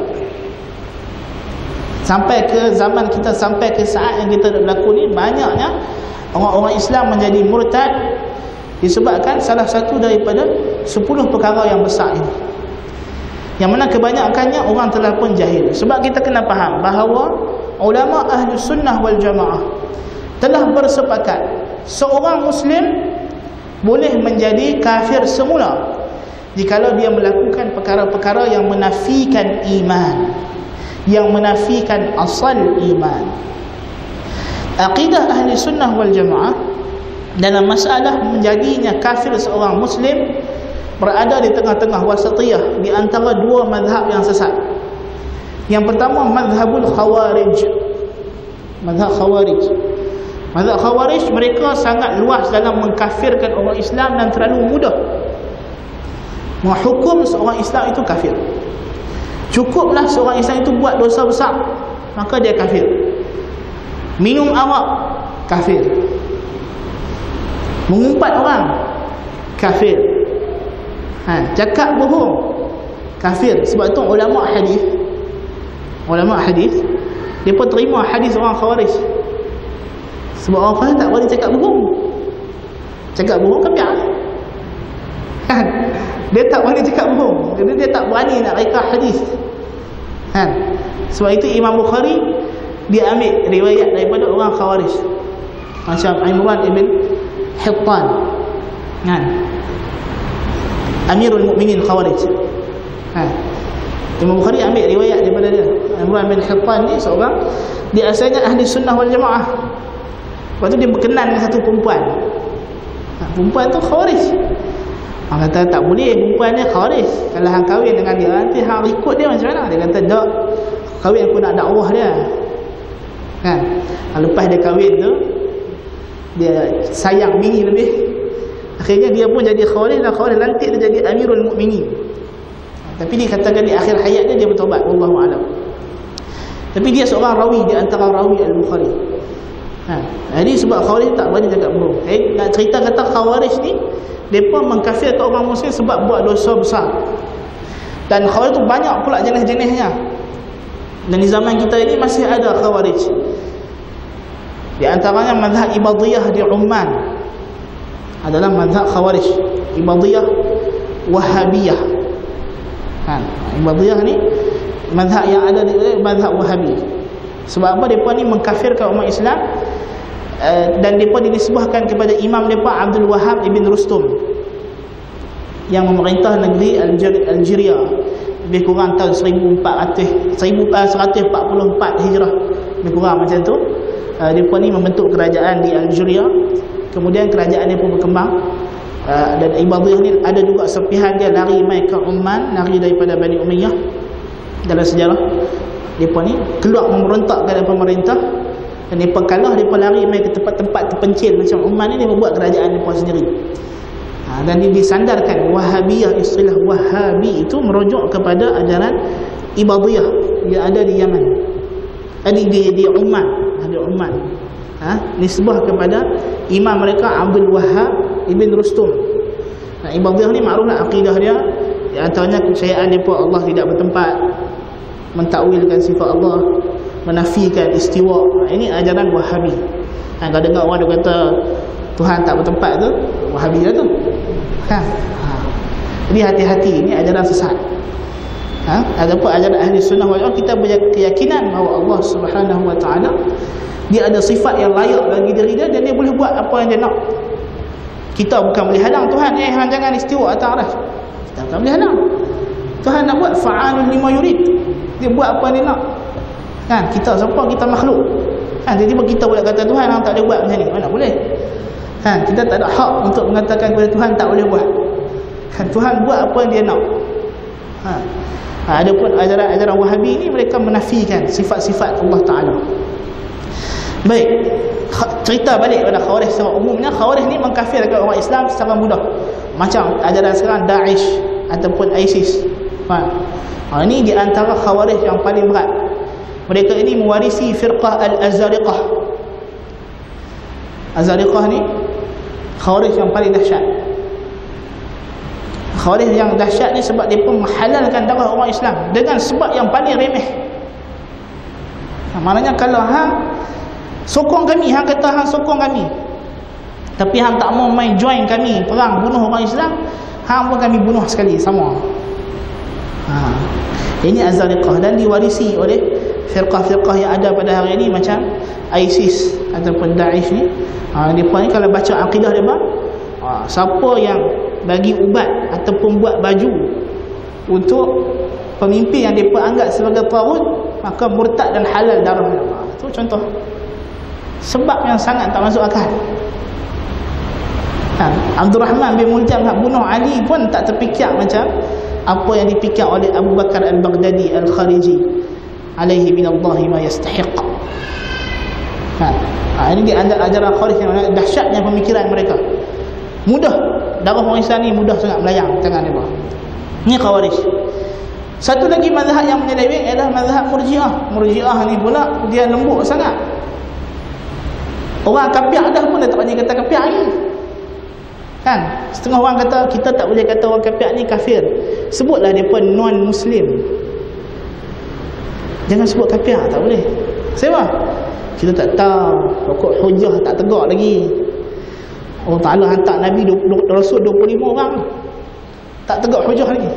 Sampai ke zaman kita, sampai ke saat yang kita berlaku ni, banyaknya orang-orang Islam menjadi murtad disebabkan salah satu daripada 10 perkara yang besar ini, yang mana kebanyakannya orang telah pun jahil. Sebab kita kena faham bahawa ulama ahli sunnah wal jamaah telah bersepakat seorang Muslim boleh menjadi kafir semula jikalau dia melakukan perkara-perkara yang menafikan iman, yang menafikan asal iman. Aqidah ahli sunnah wal jamaah dalam masalah menjadinya kafir seorang Muslim berada di tengah-tengah, wasatiyah, di antara dua mazhab yang sesat. Yang pertama, mazhabul khawarij. Mazhab khawarij. Mazhab khawarij, mereka sangat luas dalam mengkafirkan orang Islam dan terlalu mudah menghukum seorang Islam itu kafir. Cukuplah seorang Islam itu buat dosa besar, maka dia kafir. Minum arak, kafir. Mengumpat orang, kafir. Cakap bohong, kafir. Sebab tu ulama hadis mereka terima hadis orang khawarij. Sebab orang khawarij tak boleh cakap bohong. Cakap bohong kafir. Dia tak boleh cakap bohong, jadi dia tak berani nak reka hadis. Sebab itu Imam Bukhari dia ambil riwayat daripada orang khawarij, macam Imran ibn Hittan, Amirul Mukminin Khawarij. Imam Bukhari ambil riwayat daripada dia. Imran bin Hittan ni seorang, dia asalnya ahli sunnah wal jamaah. Lepas tu dia berkenan dengan satu perempuan. Perempuan tu khawarij. Orang kata tak boleh, perempuan ni khawarij. Kalau hang kahwin dengan dia, nanti hang ikut dia macam mana? Dia kata tak, kahwin aku nak dakwah dia. Lepas dia kahwin tu, dia sayang bini lebih. Akhirnya dia pun jadi khawarij, dan khawarij lantik dia jadi Amirul Mukminin. Tapi dikatakan di akhir hayat dia bertaubat, wallahu a'lam. Tapi dia seorang rawi di antara rawi Al-Bukhari. Jadi sebab khawarij tak berani cakap bohong. Nak cerita kata khawarij ni, mereka mengkafirkan orang Muslim sebab buat dosa besar. Dan khawarij tu banyak pula jenis-jenisnya. Dan di zaman kita ini masih ada khawarij. Di antaranya mazhab Ibadiyah di Oman adalah mazhab khawarij. Ibadiyah Wahabiyah. Ibadiyah ni mazhab yang ada di mazhab Wahabi. Sebab apa? Mereka ni mengkafirkan umat Islam, dan mereka dinisbahkan kepada imam mereka Abdul Wahab ibn Rustum yang memerintah negeri Algeria lebih kurang tahun 1144 Hijrah, lebih kurang macam tu. Mereka ni membentuk kerajaan di Algeria. Kemudian kerajaan dia pun berkembang, dan Ibadiyah ni ada juga serpihan dia lari mai ke Oman, lari daripada Bani Umayyah. Dalam sejarah mereka ni keluar memberontak kepada pemerintah, dan mereka kalah, mereka lari mai ke tempat-tempat terpencil macam Oman ni, dia membuat kerajaan mereka sendiri. Dan dia disandarkan Wahabiyah. Istilah Wahabi itu merujuk kepada ajaran Ibadiyah yang ada di Yaman, di Oman, di Oman. Nisbah kepada imam mereka Abdul Wahab ibn Rustum. Ibadiyah ni maklumlah akidah dia, di antaranya kepercayaan mereka Allah tidak bertempat, mentakwilkan sifat Allah, menafikan istiwa. Ini ajaran Wahabi. Kalau dengar orang dia kata Tuhan tak bertempat tu, Wahabi lah tu. Jadi hati-hati, ini ajaran sesat. Adapun ajaran ahli sunnah wal jamaah, kita berkeyakinan bahawa Allah Subhanahu wa taala dia ada sifat yang layak bagi diri dia, dan dia boleh buat apa yang dia nak. Kita bukan boleh halang Tuhan, hang jangan istiwa atas arasy. Kita bukan boleh halang. Tuhan nak buat fa'alun lima yurid. Dia buat apa dia nak. Kita siapa? Kita makhluk. Jadi kita boleh kata Tuhan hang tak boleh buat macam ni. Mana boleh? Kita tak ada hak untuk mengatakan kepada Tuhan tak boleh buat. Tuhan buat apa yang dia nak. Adapun ajaran Wahabi ni, mereka menafikan sifat-sifat Allah Ta'ala. Baik, cerita balik pada khawarij secara umumnya. Khawarij ni mengkafirkan orang Islam secara mudah, macam ajaran sekarang Daesh ataupun ISIS. Ini di antara khawarij yang paling berat. Mereka ini mewarisi firqah Al-Azariqah. Azariqah ni khawarij yang paling dahsyat. Khawarij yang dahsyat ni sebab dia pun menghalalkan darah orang Islam dengan sebab yang paling remeh. Maknanya kalau hang sokong kami, hang kata hang sokong kami, tapi hang tak mau main join kami perang bunuh orang Islam, hang pun kami bunuh sekali sama. Ini Azariqah, dan diwarisi oleh firqah-firqah yang ada pada hari ini macam ISIS ataupun Daesh ni. Mereka ni kalau baca akidah dia, siapa yang bagi ubat ataupun buat baju untuk pemimpin yang mereka anggap sebagai taghut, maka murtad dan halal darah. Itu contoh sebab yang sangat tak masuk akal. Abdul Rahman bin Muljam nak bunuh Ali pun tak terfikir macam apa yang dipikir oleh Abu Bakar Al-Baghdadi Al-Khariji alaihi minallahi ma yastahiq. Ini di antara ajaran Khawarij yang dahsyatnya pemikiran mereka. Mudah darah orang Islam ni mudah sangat melayang tangan mereka. Ini Khawarij. Satu lagi mazhab yang menyeleweng adalah mazhab Murji'ah. Murji'ah ni pula dia lembut sangat. Orang kafir dah pun dia tak boleh kata kafir ni. Kan? Setengah orang kata kita tak boleh kata orang kafir ni kafir. Sebutlah dia pun non-muslim. Jangan sebut kafir, tak boleh. Sebab kita tak tahu, pokok hujah tak tegak lagi. Allah Ta'ala hantar Nabi Rasul 25 orang, tak tegak hujah lagi.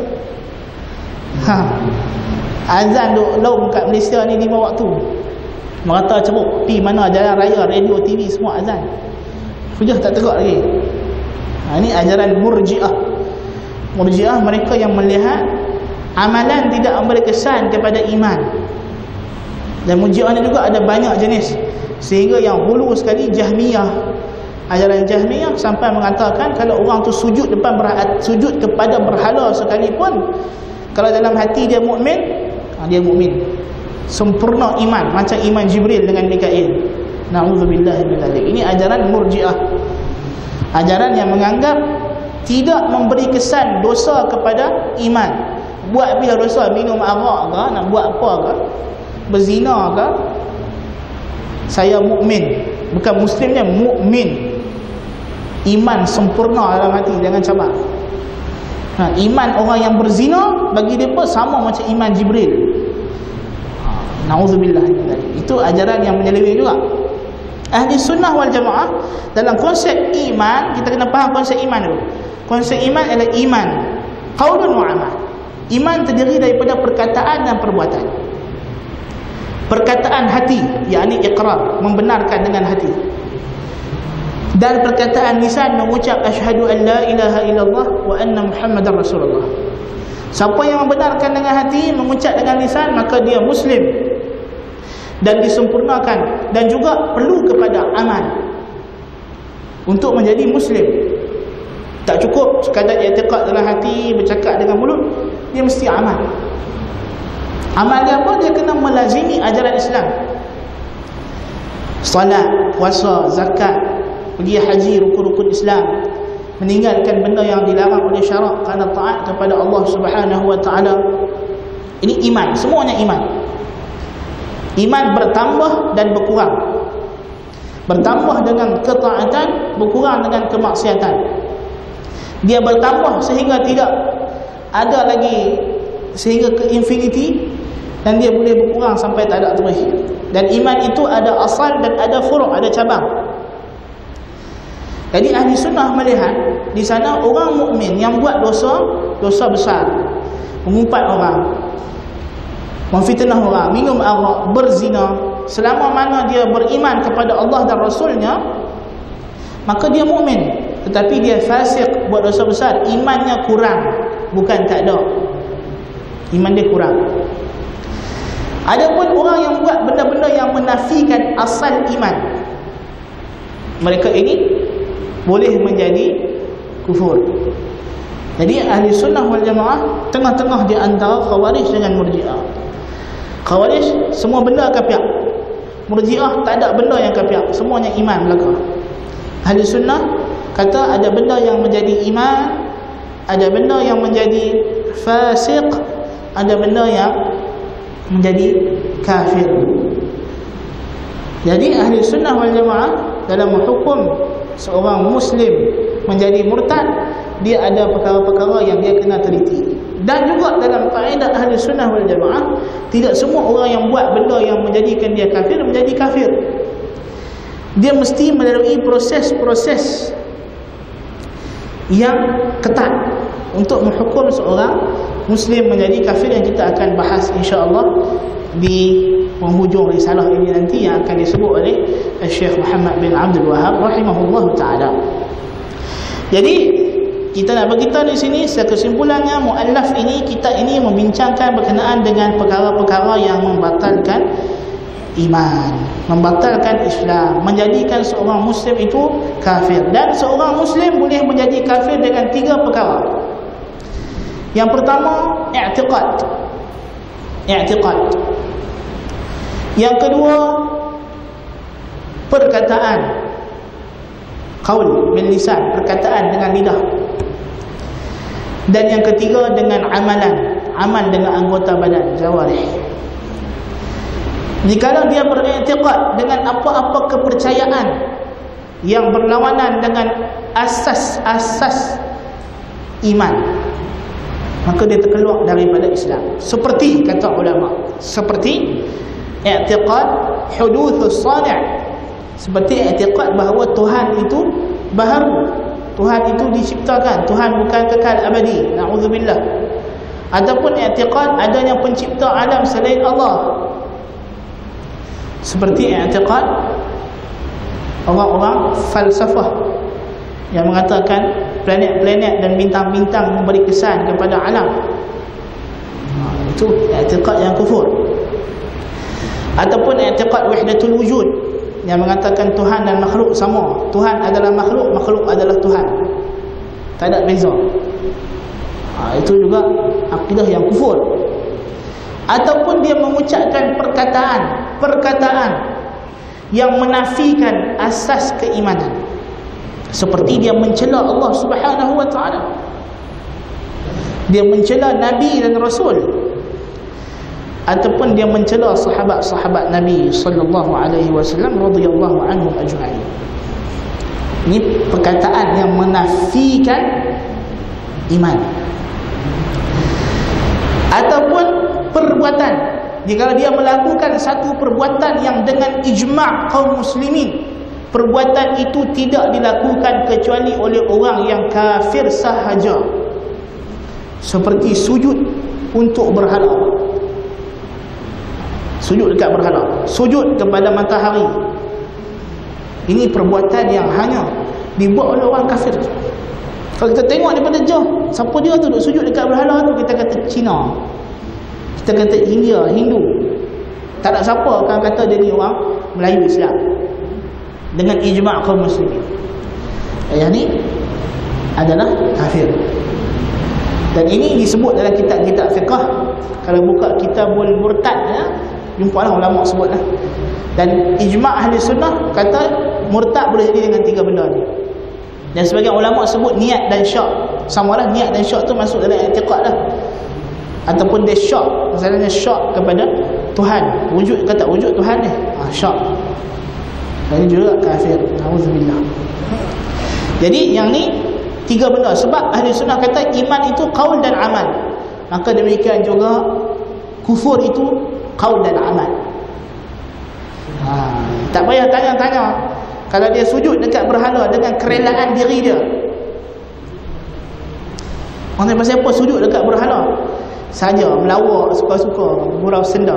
Azan duk laum kat Malaysia ni 5 waktu, merata ceruk pi mana jalan raya, radio, TV semua azan. Hujah tak tegak lagi. Ini ajaran Murji'ah. Murji'ah mereka yang melihat amalan tidak memberi kesan kepada iman. Dan Murji'ah ni juga ada banyak jenis, sehingga yang hulu sekali Jahmiyah. Ajaran Jahmiyah sampai mengatakan kalau orang tu sujud depan sujud kepada berhala sekalipun, kalau dalam hati dia mukmin, dia mukmin sempurna iman, macam iman Jibril dengan Mikail. Na'udzubillah min dzalik. Ini ajaran Murji'ah. Ajaran yang menganggap tidak memberi kesan dosa kepada iman. Buat bila dosa, minum arak ke, nak buat apa ke, berzina ke, saya mukmin. Bukan muslimnya, mukmin. Iman sempurna dalam hati, jangan cabar. Iman orang yang berzina bagi dia pun sama macam iman Jibril. Na'udzubillah. Itu ajaran yang menyeleweng juga. Ahli sunnah wal jamaah dalam konsep iman, kita kena faham konsep iman dulu. Konsep iman adalah iman qaulun wa amal. Iman terdiri daripada perkataan dan perbuatan. Perkataan hati, yakni iqrar, membenarkan dengan hati. Dan perkataan lisan, mengucap asyhadu an la ilaha illallah wa anna muhammadar rasulullah. Siapa yang membenarkan dengan hati, mengucap dengan lisan, maka dia muslim dan disempurnakan, dan juga perlu kepada amal untuk menjadi muslim. Tak cukup sekadar i'tiqad dalam hati, bercakap dengan mulut, dia mesti amal. Amal dia apa? Dia kena melazimi ajaran Islam. Salat, puasa, zakat, pergi haji, rukun-rukun Islam, meninggalkan benda yang dilarang oleh syarak kerana taat kepada Allah Subhanahu wa taala. Ini iman, semuanya iman. Iman bertambah dan berkurang. Bertambah dengan ketaatan, berkurang dengan kemaksiatan. Dia bertambah sehingga tidak ada lagi, sehingga ke infinity, dan dia boleh berkurang sampai tak ada terus. Dan iman itu ada asal dan ada furu', ada cabang. Jadi ahli sunnah melihat di sana orang mukmin yang buat dosa besar, mengumpat orang, memfitnah orang, minum arak, berzina, selama mana dia beriman kepada Allah dan Rasulnya, maka dia mukmin. Tetapi dia fasik, buat dosa besar, imannya kurang, bukan tak ada, iman dia kurang. Adapun orang yang buat benda-benda yang menafikan asal iman, mereka ini boleh menjadi kufur. Jadi ahli sunnah wal jamaah tengah-tengah di antara Khawarij dengan Murji'ah. Khawarij semua benda kafir, Murji'ah tak ada benda yang kafir, semuanya iman belaka. Ahli sunnah kata ada benda yang menjadi iman, ada benda yang menjadi fasik, ada benda yang menjadi kafir. Jadi ahli sunnah wal jamaah dalam hukum seorang muslim menjadi murtad, dia ada perkara-perkara yang dia kena teliti. Dan juga dalam kaedah ahli sunnah wal jamaah, tidak semua orang yang buat benda yang menjadikan dia kafir menjadi kafir. Dia mesti melalui proses-proses yang ketat untuk menghukum seorang Muslim menjadi kafir, yang kita akan bahas insya-Allah di penghujung risalah ini nanti, yang akan disebut oleh Syekh Muhammad bin Abdul Wahhab rahimahullah taala. Jadi kita nak beritahu di sini, kesimpulannya muallaf ini, kita ini membincangkan berkenaan dengan perkara-perkara yang membatalkan iman, membatalkan Islam, menjadikan seorang Muslim itu kafir. Dan seorang Muslim boleh menjadi kafir dengan 3 perkara. Yang pertama, i'tiqad. Yang kedua, perkataan, qaul bil lisan, perkataan dengan lidah. Dan yang ketiga dengan amalan, amal dengan anggota badan, jawarih. Jikalau dia beriktikad dengan apa-apa kepercayaan yang berlawanan dengan asas-asas iman, maka dia terkeluar daripada Islam. Seperti kata ulama, seperti i'tiqad huduthus sani', seperti i'tiqad bahawa Tuhan itu baharu, Tuhan itu diciptakan, Tuhan bukan kekal abadi, na'udzubillah. Ataupun i'tiqad adanya pencipta alam selain Allah, seperti i'tiqad orang-orang falsafah yang mengatakan planet-planet dan bintang-bintang memberi kesan kepada alam. Itu i'tiqad yang kufur. Ataupun i'tiqad wahdatul wujud, yang mengatakan Tuhan dan makhluk sama. Tuhan adalah makhluk, makhluk adalah Tuhan, tak ada beza. Itu juga akidah yang kufur. Ataupun dia mengucapkan perkataan yang menafikan asas keimanan, seperti dia mencela Allah Subhanahu wa taala, dia mencela Nabi dan Rasul, ataupun dia mencela sahabat-sahabat Nabi sallallahu alaihi wasallam radhiyallahu anhum ajma'in. Ini perkataan yang menafikan iman. Ataupun perbuatan, jika dia melakukan satu perbuatan yang dengan ijma' kaum muslimin, perbuatan itu tidak dilakukan kecuali oleh orang yang kafir sahaja, seperti sujud untuk berhala, sujud dekat berhala, sujud kepada matahari. Ini perbuatan yang hanya dibuat oleh orang kafir. Kalau kita tengok daripada jauh, siapa dia tu duduk sujud dekat berhala tu, kita kata Cina, kita kata India, Hindu. Tak ada siapa akan kata dia ni orang Melayu Islam dengan ijma' kaum muslimin. Yang ni adalah kafir. Dan ini disebut dalam kitab-kitab fiqh. Kalau buka Kitabul Murtad, jumpa lah ulama sebut lah. Dan ijma' ahli sunnah kata murtad boleh jadi dengan 3 benda ni. Dan sebagian ulama sebut niat dan syak. Samalah niat dan syak tu masuk dalam i'tiqad lah. Ataupun dia syak, misalnya syak kepada Tuhan, wujud, kata wujud Tuhan ni, syak. Dan juga kafir. Auzubillah. Jadi yang ni 3 benda. Sebab ahli sunnah kata iman itu qaul dan amal, maka demikian juga kufur itu qaul dan amal. Tak payah tanya-tanya. Kalau dia sujud dekat berhala dengan kerelaan diri dia, orang pasal apa sujud dekat berhala? Saja melawak suka-suka, gurau senda,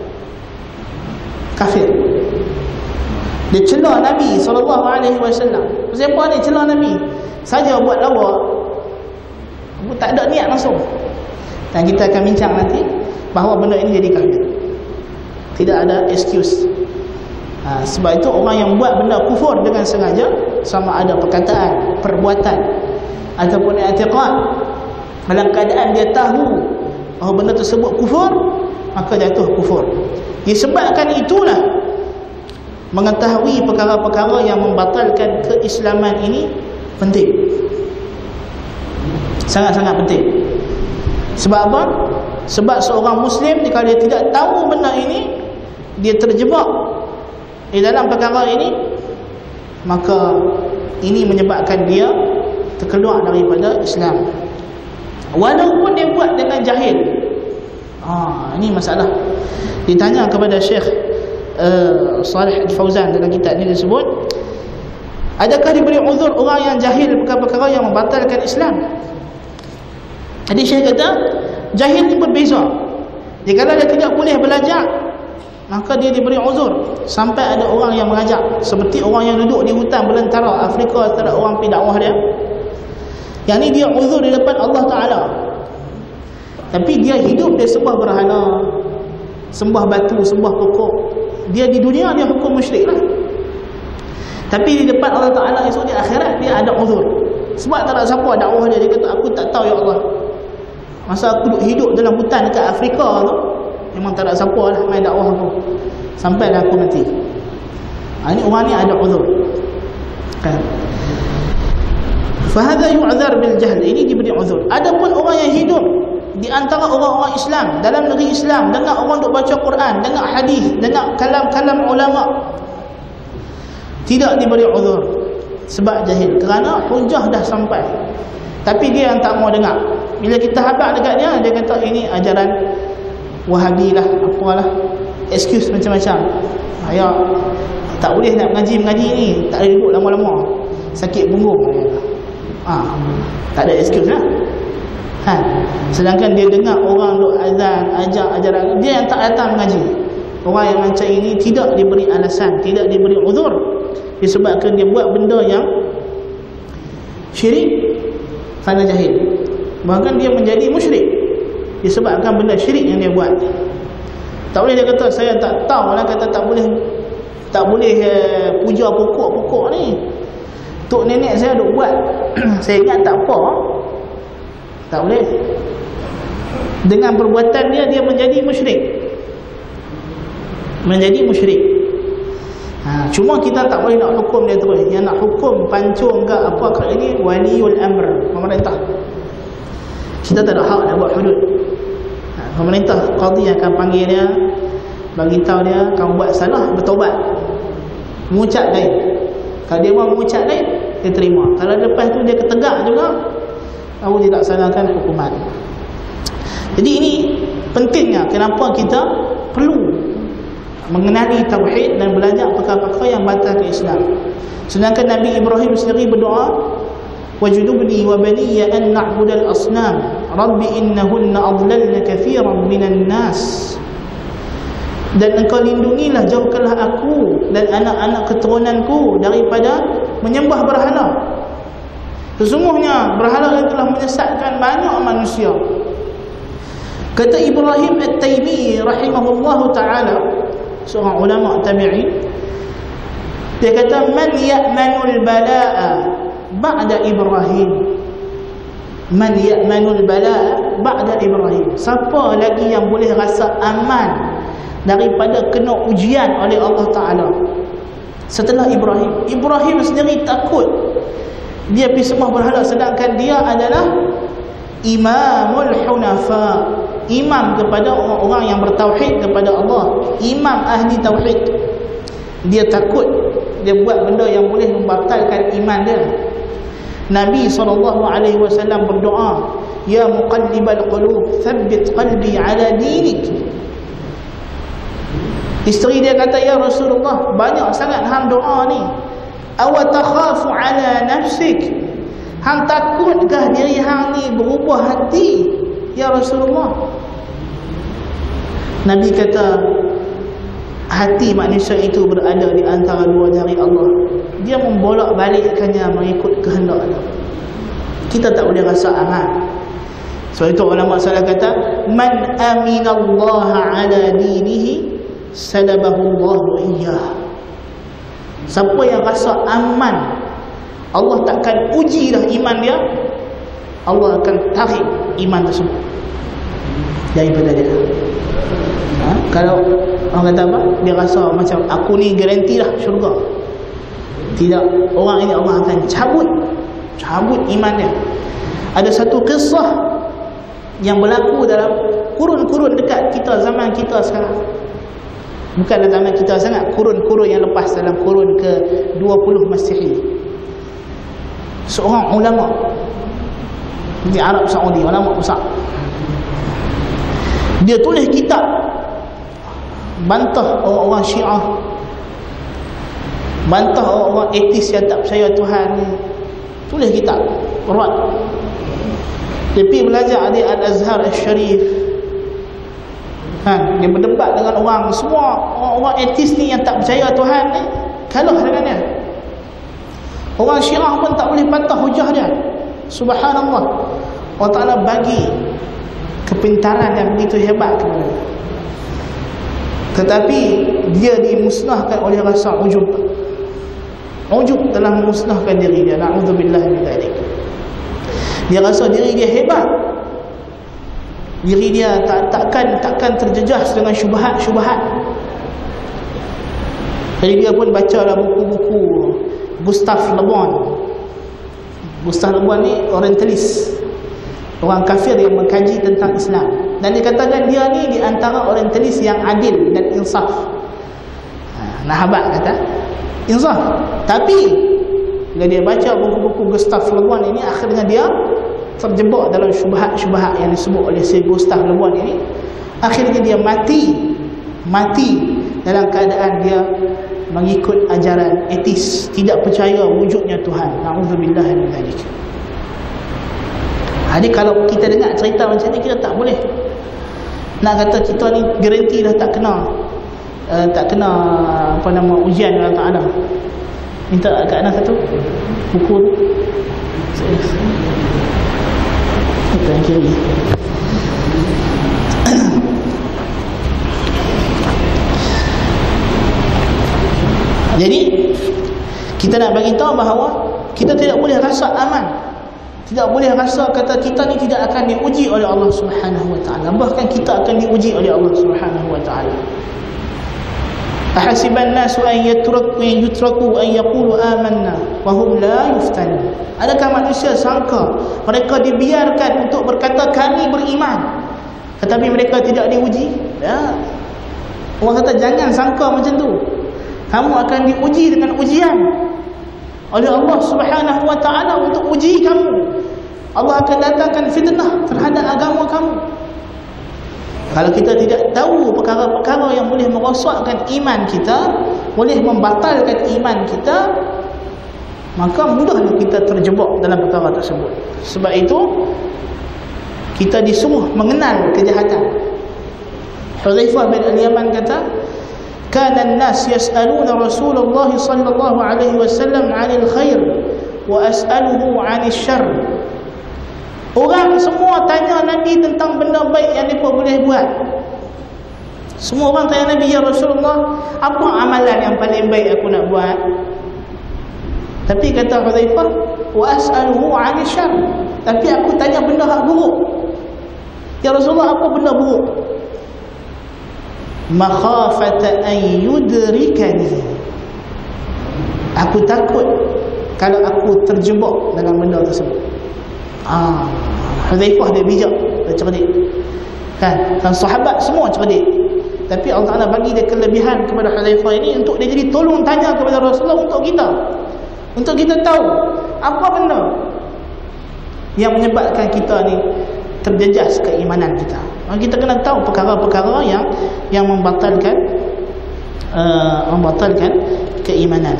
kafir. Dia celah Nabi SAW. Pasal apa ni celah Nabi? Saja buat lawak, tak ada niat langsung. Dan kita akan bincang nanti bahawa benda ini jadi kafir. Tidak ada excuse. Sebab itu orang yang buat benda kufur dengan sengaja, sama ada perkataan, perbuatan ataupun i'tiqad, dalam keadaan dia tahu bahawa benda tersebut kufur, maka jatuh kufur. Disebabkan itulah mengetahui perkara-perkara yang membatalkan keislaman ini penting. Sangat-sangat penting. Sebab apa? Sebab seorang Muslim jika dia tidak tahu benda ini, dia terjebak di dalam perkara ini, maka ini menyebabkan dia terkeluar daripada Islam, walaupun dia buat dengan jahil. Ini masalah. Ditanya kepada Syekh Salih Al-Fauzan dalam kitab ni disebut, adakah diberi uzur orang yang jahil perkara-perkara yang membatalkan Islam? Jadi Syekh kata jahil ni berbeza. Jika dia tidak boleh belajar, maka dia diberi uzur sampai ada orang yang mengajak, seperti orang yang duduk di hutan belantara Afrika, tak ada orang pergi dakwah dia. Yang ni dia uzur di depan Allah Ta'ala, tapi dia hidup dia sembah berhala, sembah batu, sembah pokok. Dia di dunia dia hukum musyrik lah, tapi di depan Allah Ta'ala esok di akhirat dia ada uzur. Sebab tak ada siapa dakwah dia. Dia kata aku tak tahu ya Allah, masa aku hidup dalam hutan dekat Afrika tu, memang tak ada siapa lah main dakwah aku sampailah aku mati. Ini orang ni ada uzur kan. Fahadha yu'zar bil jahl, ini diberi uzur. Adapun orang yang hidup di antara orang-orang Islam, dalam negeri Islam, dengar orang duk baca Quran, dengar hadis, dengar kalam-kalam ulama, tidak diberi uzur sebab jahil, kerana hujah dah sampai, tapi dia yang tak mau dengar. Bila kita habaq dekat dia, dia kata ini ajaran Wahabi lah, apalah, excuse macam-macam. Ya, tak boleh nak mengaji ni, tak boleh duduk lama-lama, sakit punggung. Tak ada excuse lah. Sedangkan dia dengar orang duk azan, ajak ajaran, dia yang tak datang mengaji. Orang yang macam ini tidak diberi alasan, tidak diberi uzur, disebabkan dia buat benda yang syirik kerana jahil. Bahkan dia menjadi musyrik disebabkan benda syirik yang dia buat. Tak boleh dia kata saya tak tahu lah, kata tak boleh puja pokok-pokok ni, tok nenek saya duk buat saya ingat tak apa. Tak boleh. Dengan perbuatan dia menjadi musyrik, menjadi musyrik. Cuma kita tak boleh nak hukum dia terus. Yang nak hukum pancung ke apa kat ini waliul amr, pemerintah. Kita tak ada hak nak buat hudud. Pemerintah, qadhi akan panggil dia, bagi tahu dia kamu buat salah, bertaubat, mengucap lain. Kalau dia mau mengucap lain, dia terima. Kalau lepas tu dia ketegak juga, kamu tidak laksanakan hukuman. Jadi ini pentingnya kenapa kita perlu mengenali tauhid dan belajar perkara-perkara yang batal ke Islam. Sedangkan Nabi Ibrahim sendiri berdoa, wajnubni wa baniya an na'budal asnam rabbi innahunna adlalna katsiran minan nas. Dan engkau lindungilah, jauhkanlah aku dan anak-anak keturunanku daripada menyembah berhala. Sesungguhnya berhala yang telah menyesatkan banyak manusia. Kata Ibrahim At-Taymi rahimahullahu ta'ala, seorang ulama tabi'in, dia kata man ya'manul bala'a ba'da Ibrahim. Man ya'manul bala'a ba'da Ibrahim. Siapa lagi yang boleh rasa aman daripada kena ujian oleh Allah Ta'ala setelah Ibrahim? Ibrahim sendiri takut dia pergi sembah berhala, sedangkan dia adalah imamul hunafa, imam kepada orang-orang yang bertauhid kepada Allah, imam ahli tauhid. Dia takut dia buat benda yang boleh membatalkan iman dia. Nabi SAW berdoa, ya muqallibal qulub thabbit qalbi ala dinik. Isteri dia kata, ya Rasulullah, banyak sangat hang doa ni, aw takhafu ala nafsik, hang takutkah diri hang ni berubah hati ya Rasulullah? Nabi kata, hati manusia itu berada di antara dua jari Allah, dia membolak-balikkannya mengikut kehendak Allah. Kita tak boleh rasa aman. Sebab itu ulama salaf kata, man aminallaha ala dinihi salabahullahu iyyah. Siapa yang rasa aman, Allah takkan uji dah iman dia, Allah akan tarik iman tersebut daripada dia. Kalau orang kata apa, dia rasa macam aku ni garanti lah syurga, tidak, orang ini Allah akan cabut iman dia. Ada satu kisah yang berlaku dalam kurun-kurun dekat kita, zaman kita sekarang. Bukan dalam zaman kita sangat, kurun-kurun yang lepas, dalam kurun ke-20 Masihi. seorang ulama di Arab Saudi, ulama besar. Dia tulis kitab bantah orang-orang Syiah, bantah orang-orang etis yang tak percaya Tuhan ni. Tulis kitab berat. Dia pergi belajar di Al-Azhar Al-Sharif. Dia berdebat dengan orang, semua orang etis ni yang tak percaya Tuhan ni kalah dengan dia. Orang Syiah pun tak boleh bantah hujah dia. Subhanallah. Allah Ta'ala bagi kepintaran yang begitu hebat kepada dia. Tetapi dia dimusnahkan oleh rasa ujub. Ujub telah memusnahkan diri dia. Na'udzubillah min dzalik. Dia rasa diri dia hebat. Diri dia takkan terjejas dengan syubhat-syubhat. Jadi dia pun bacalah buku-buku Gustav Le Bon. Gustav Le Bon ni orientalis, orang kafir yang mengkaji tentang Islam. Dan dikatakan dia ni di antara orientalis yang adil dan insaf. Nahabat kata insaf. Tapi bila dia baca buku-buku Gustav Le Bon ini, akhirnya dia terjebak dalam syubhat-syubhat yang disebut oleh si Gustav Le Bon ini. Akhirnya dia mati dalam keadaan dia mengikut ajaran etis, tidak percaya wujudnya Tuhan. Na'udzubillah min dzalik. Jadi kalau kita dengar cerita macam ni, kita tak boleh nak kata kita ni garanti dah tak kena apa nama ujian Allah Ta'ala. Minta kat anak satu buku tu. Kita yang kiri. Jadi kita nak bagi tahu bahawa kita tidak boleh rasa aman, tidak boleh rasa kata kita ni tidak akan diuji oleh Allah Subhanahu wa taala. Bahkan kita akan diuji oleh Allah Subhanahu wa taala. Ahasiban nasu an yutraku an yaqulu amanna wa hum la yuftanun. Adakah manusia sangka mereka dibiarkan untuk berkata kami beriman tetapi mereka tidak diuji? Ya. Allah kata jangan sangka macam tu. Kamu akan diuji dengan ujian oleh Allah Subhanahu wa taala untuk uji kamu. Allah akan datangkan fitnah terhadap agama kamu. Kalau kita tidak tahu perkara-perkara yang boleh merosakkan iman kita, boleh membatalkan iman kita, maka mudahlah kita terjebak dalam perkara tersebut. Sebab itu kita disuruh mengenal kejahatan. Hudzaifah bin Al-Yaman kata, "Kana an-nas yas'aluna Rasulullah sallallahu alaihi wasallam 'anil khair wa as'aluhu 'anil syarr." Orang semua tanya Nabi tentang benda baik yang mereka boleh buat. Semua orang tanya Nabi, "Ya Rasulullah, apa amalan yang paling baik aku nak buat?" Tapi kata Hudzaifah, "Wa as'aluhu 'anil syarr." Tapi aku tanya benda hak buruk. "Ya Rasulullah, apa benda buruk?" "Makhafata an yudrikani." Aku takut kalau aku terjebak dalam benda tersebut. Hudzaifah dia bijak, dia cerdik. Dan sahabat semua cerdik. Tapi Allah Ta'ala bagi dia kelebihan kepada Hudzaifah ini untuk dia jadi tolong tanya kepada Rasulullah untuk kita. Untuk kita tahu apa benda yang menyebabkan kita ni terjejas keimanan kita. Kita kena tahu perkara-perkara yang membatalkan keimanan.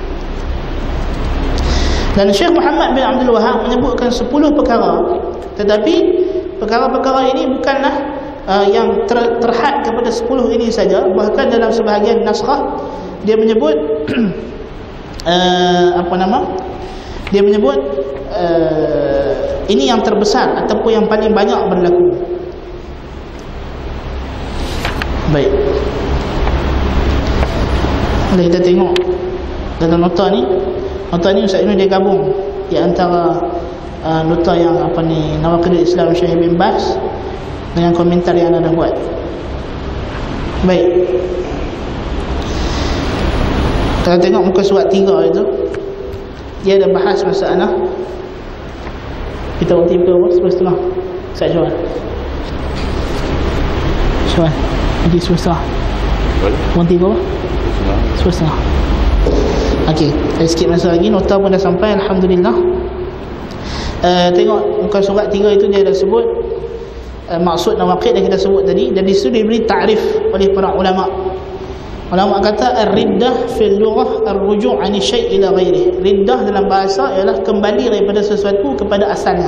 Dan Syekh Muhammad bin Abdul Wahab menyebutkan 10 perkara, tetapi perkara-perkara ini bukanlah yang terhad kepada 10 ini saja. Bahkan dalam sebahagian naskah dia menyebut dia menyebut ini yang terbesar ataupun yang paling banyak berlaku. Baik, mari kita tengok dalam nota ni. Nota ni Ustaz ini dia gabung di antara nota yang Nawaqidul Islam Syekh bin Baz dengan komentar yang anda dah buat. Baik, kita tengok muka surat 3 itu. Dia ada bahas masalah. Kita berhenti ke apa? 11.30. Ustaz Johan, nanti 11.30 berhenti ke apa? 11.30. Okey, saya sikit masa lagi. Nota pun dah sampai, alhamdulillah. Tengok muka surat 3 itu dia dah sebut maksud nawaqid yang kita sebut tadi, dan di situ diberi takrif oleh para ulama. Ulama kata ar-riddah fil lughah ar-ruju' 'ani syai' ila ghairihi. Riddah dalam bahasa ialah kembali daripada sesuatu kepada asalnya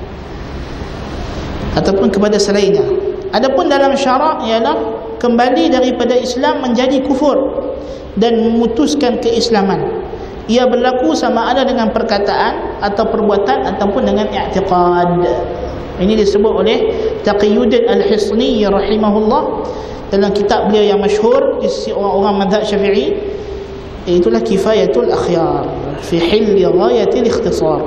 ataupun kepada selainnya. Adapun dalam syarak ialah kembali daripada Islam menjadi kufur dan memutuskan keislaman. Ia berlaku sama ada dengan perkataan atau perbuatan ataupun dengan i'tiqad. Ini disebut oleh Taqiyuddin Al-Hisni rahimahullah dalam kitab beliau yang masyhur di sisi orang-orang mazhab Syafi'i, itulah Kifayatul Akhyar fi hilli ghayatil ikhtisar.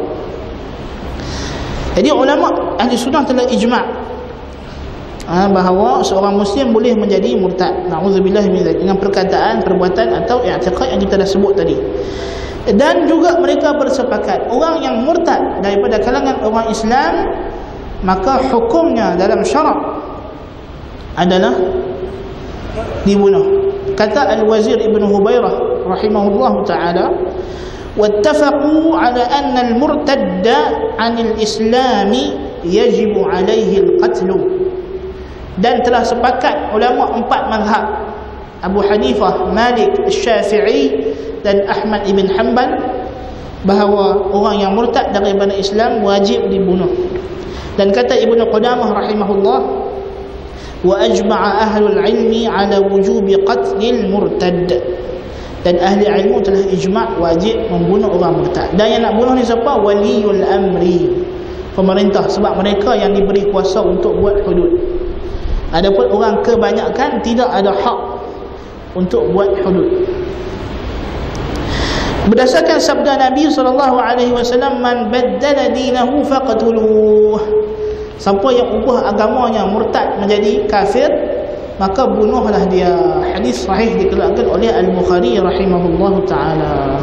Jadi ulama ahli sunnah telah ijma' bahawa seorang muslim boleh menjadi murtad, na'udzubillah min dzalik, dengan perkataan, perbuatan atau i'tiqad yang kita dah sebut tadi. Dan juga mereka bersepakat orang yang murtad daripada kalangan orang Islam, maka hukumnya dalam syarak adalah dibunuh. Kata Al-Wazir Ibn Hubairah rahimahullah ta'ala, wattafaqu ala anna al-murtadda 'anil islami yajibu 'alaihi al-qatl. Dan telah sepakat ulama 4 mazhab, Abu Hanifah, Malik, Syafi'i dan Ahmad ibn Hanbal, bahawa orang yang murtad daripada Islam wajib dibunuh. Dan kata Ibnu Qudamah rahimahullah, wa ajma'a ahlul ilmi ala wujubi qatlil murtad. Dan ahli ilmu telah ijma' wajib membunuh orang murtad. Dan yang nak bunuh ni siapa? Waliyul amri, pemerintah, sebab mereka yang diberi kuasa untuk buat hudud. Adapun orang kebanyakan tidak ada hak untuk buat hudud. Berdasarkan sabda Nabi SAW, man baddala dinahu faqtuluh. Siapa yang ubah agamanya, murtad menjadi kafir, maka bunuhlah dia. Hadis sahih dikeluarkan oleh Al-Bukhari rahimahullah ta'ala.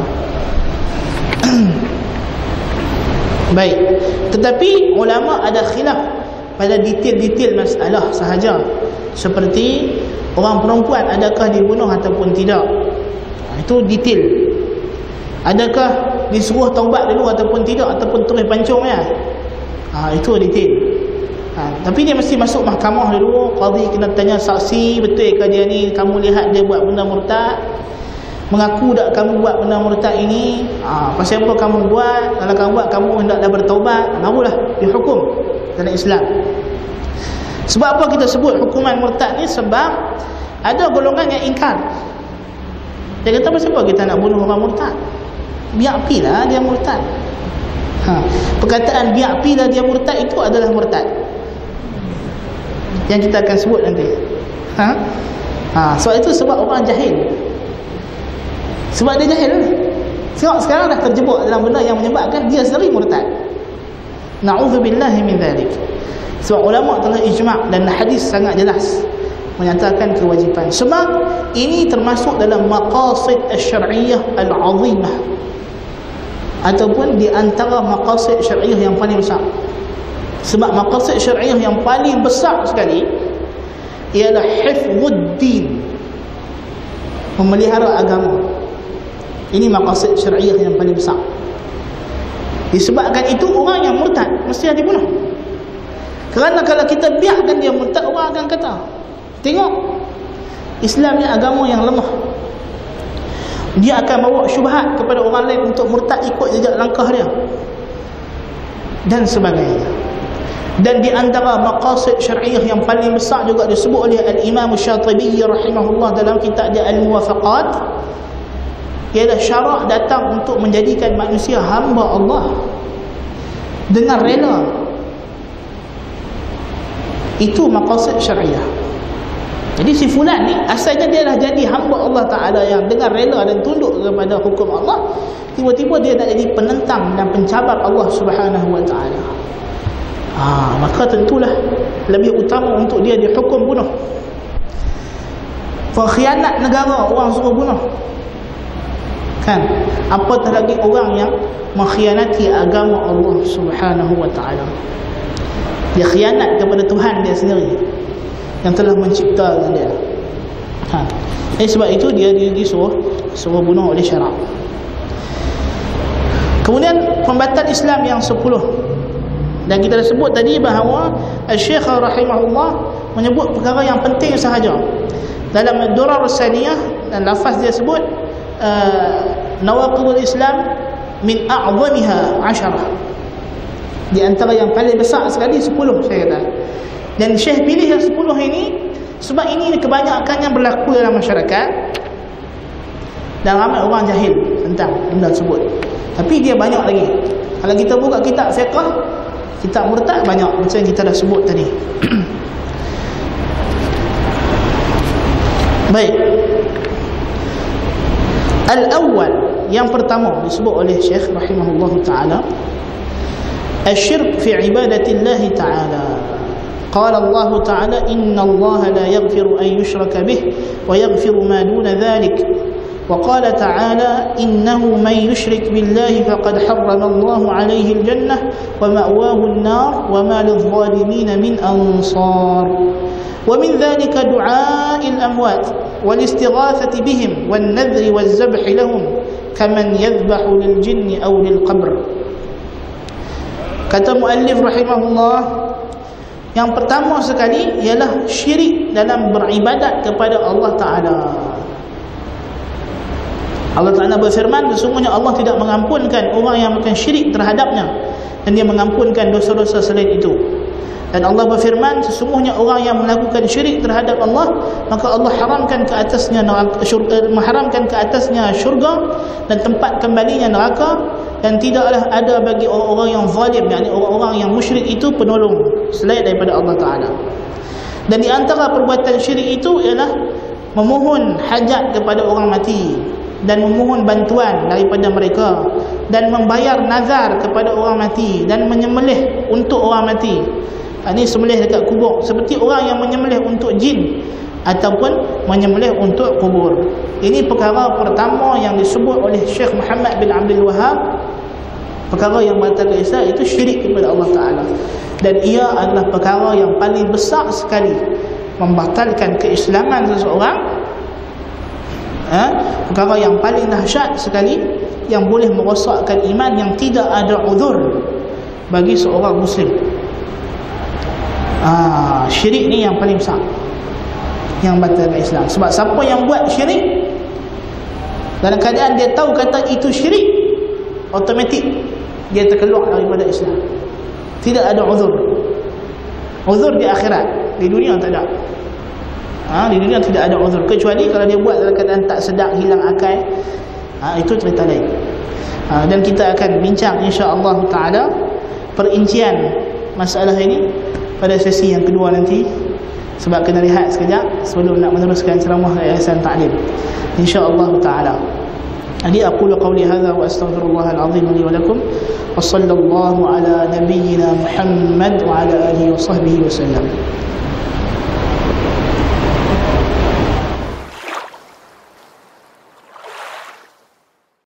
Baik, tetapi ulama ada khilaf pada detail-detail masalah sahaja, seperti orang perempuan adakah dibunuh ataupun tidak. Itu detail. Adakah disuruh taubat dulu ataupun tidak, ataupun terus pancung ya? Itu detail. Tapi dia mesti masuk mahkamah dulu. Qadhi kena tanya saksi, betul ke dia ni, kamu lihat dia buat benda murtad, mengaku tak kamu buat benda murtad ini, pasal apa kamu buat? Kalau kamu buat, kamu hendaklah bertaubat, barulah dihukum dalam Islam. Sebab apa kita sebut hukuman murtad ni? Sebab ada golongan yang ingkar. Dia kata, pasal apa kita nak bunuh orang murtad? Biar apilah dia murtad. Perkataan biar apilah dia murtad itu adalah murtad, yang kita akan sebut nanti. Sebab itu sebab orang jahil. Sebab dia jahil. Sebab sekarang dah terjebak dalam benda yang menyebabkan dia sendiri murtad. Na'udzubillahi min dzalik. Sebab ulama telah ijma' dan hadis sangat jelas menyatakan kewajipan. Sebab ini termasuk dalam maqasid asy-syar'iyyah al-'azimah, ataupun di antara maqasid syar'iyyah yang paling besar. Sebab maqasid syar'iyyah yang paling besar sekali ialah hifdzuddin, memelihara agama. Ini maqasid syar'iyyah yang paling besar. Disebabkan itu orang yang murtad mesti dibunuh. Kerana kalau kita biarkan dia murtad, orang akan kata, tengok, Islam ni agama yang lemah. Dia akan bawa syubhat kepada orang lain untuk murtad ikut jejak langkah dia dan sebagainya. Dan di antara maqasid syar'iyyah yang paling besar juga disebut oleh Al-Imam Syatibi rahimahullah dalam kitab dia Al-Muwafaqat, ialah syarak datang untuk menjadikan manusia hamba Allah dengan rela. Itu maqasid syar'iyyah. Jadi si fulan ni asalnya dia dah jadi hamba Allah Ta'ala yang dengan rela dan tunduk kepada hukum Allah, tiba-tiba dia nak jadi penentang dan pencabar Allah Subhanahu Wa Ta'ala. Maka tentulah lebih utama untuk dia dihukum bunuh. Pengkhianat negara orang suruh bunuh, kan? Apatah lagi orang yang mengkhianati agama Allah Subhanahu Wa Ta'ala. Dia khianat kepada Tuhan dia sendiri yang telah menciptakan dia. Sebab itu dia disuruh bunuh oleh syarak. Kemudian pembatalan Islam yang 10. Dan kita dah sebut tadi bahawa Syekh rahimahullah menyebut perkara yang penting sahaja. Dalam Durar Saniyah dan lafaz dia sebut nawaqidul Islam min a'zamiha 10. Di antara yang paling besar sekali 10 saya kata. Dan Syekh pilih yang 10 ini sebab ini kebanyakan yang berlaku dalam masyarakat dan ramai orang jahil tentang benda tersebut. Tapi dia banyak lagi. Kalau kita buka kitab fiqh, kitab murtad banyak macam yang kita dah sebut tadi. Baik. Al-awwal, yang pertama disebut oleh Syekh rahimahullah taala, الشرك في عبادة الله تعالى. قال الله تعالى إن الله لا يغفر أن يشرك به ويغفر ما دون ذلك. وقال تعالى إنه من يشرك بالله فقد حرم الله عليه الجنة ومأواه النار وما للظالمين من أنصار. ومن ذلك دعاء الأموات والاستغاثة بهم والنذر والذبح لهم كمن يذبح للجن أو للقبر. Kata muallif rahimahullah, yang pertama sekali ialah syirik dalam beribadat kepada Allah Ta'ala. Allah Ta'ala berfirman, sesungguhnya Allah tidak mengampunkan orang yang melakukan syirik terhadapnya, dan dia mengampunkan dosa-dosa selain itu. Dan Allah berfirman, sesungguhnya orang yang melakukan syirik terhadap Allah, maka Allah haramkan ke atasnya neraka, mengharamkan ke atasnya syurga dan tempat kembalinya neraka, dan tidaklah ada bagi orang-orang yang zalim, yakni orang-orang yang musyrik itu, penolong selain daripada Allah Ta'ala. Dan di antara perbuatan syirik itu ialah memohon hajat kepada orang mati dan memohon bantuan daripada mereka, dan membayar nazar kepada orang mati, dan menyembelih untuk orang mati. Ini sembelih dekat kubur, seperti orang yang menyembelih untuk jin ataupun menyembelih untuk kubur. Ini perkara pertama yang disebut oleh Syekh Muhammad bin Abdul Wahab. Perkara yang membatalkan Islam itu syirik kepada Allah Ta'ala, dan ia adalah perkara yang paling besar sekali membatalkan keislaman seseorang. Perkara yang paling dahsyat sekali yang boleh merosakkan iman, yang tidak ada uzur bagi seorang Muslim. Syirik ni yang paling besar yang batalkan Islam. Sebab siapa yang buat syirik dalam keadaan dia tahu kata itu syirik, automatik dia terkeluar daripada Islam. Tidak ada uzur. Uzur di akhirat, di dunia tak ada. Di dunia tidak ada uzur, kecuali kalau dia buat dalam keadaan tak sedar, hilang akal. Itu cerita lain. Dan kita akan bincang insya-Allah taala perincian masalah ini pada sesi yang kedua nanti, sebab kena rehat sekejap sebelum nak meneruskan ceramah Yayasan Ta'lim insya-Allah taala. Jadi aqulu qawli hadza wa astaghfirullahal azim li wa lakum, wa sallallahu ala nabiyyina Muhammad wa ala alihi wa sahbihi wa sallam.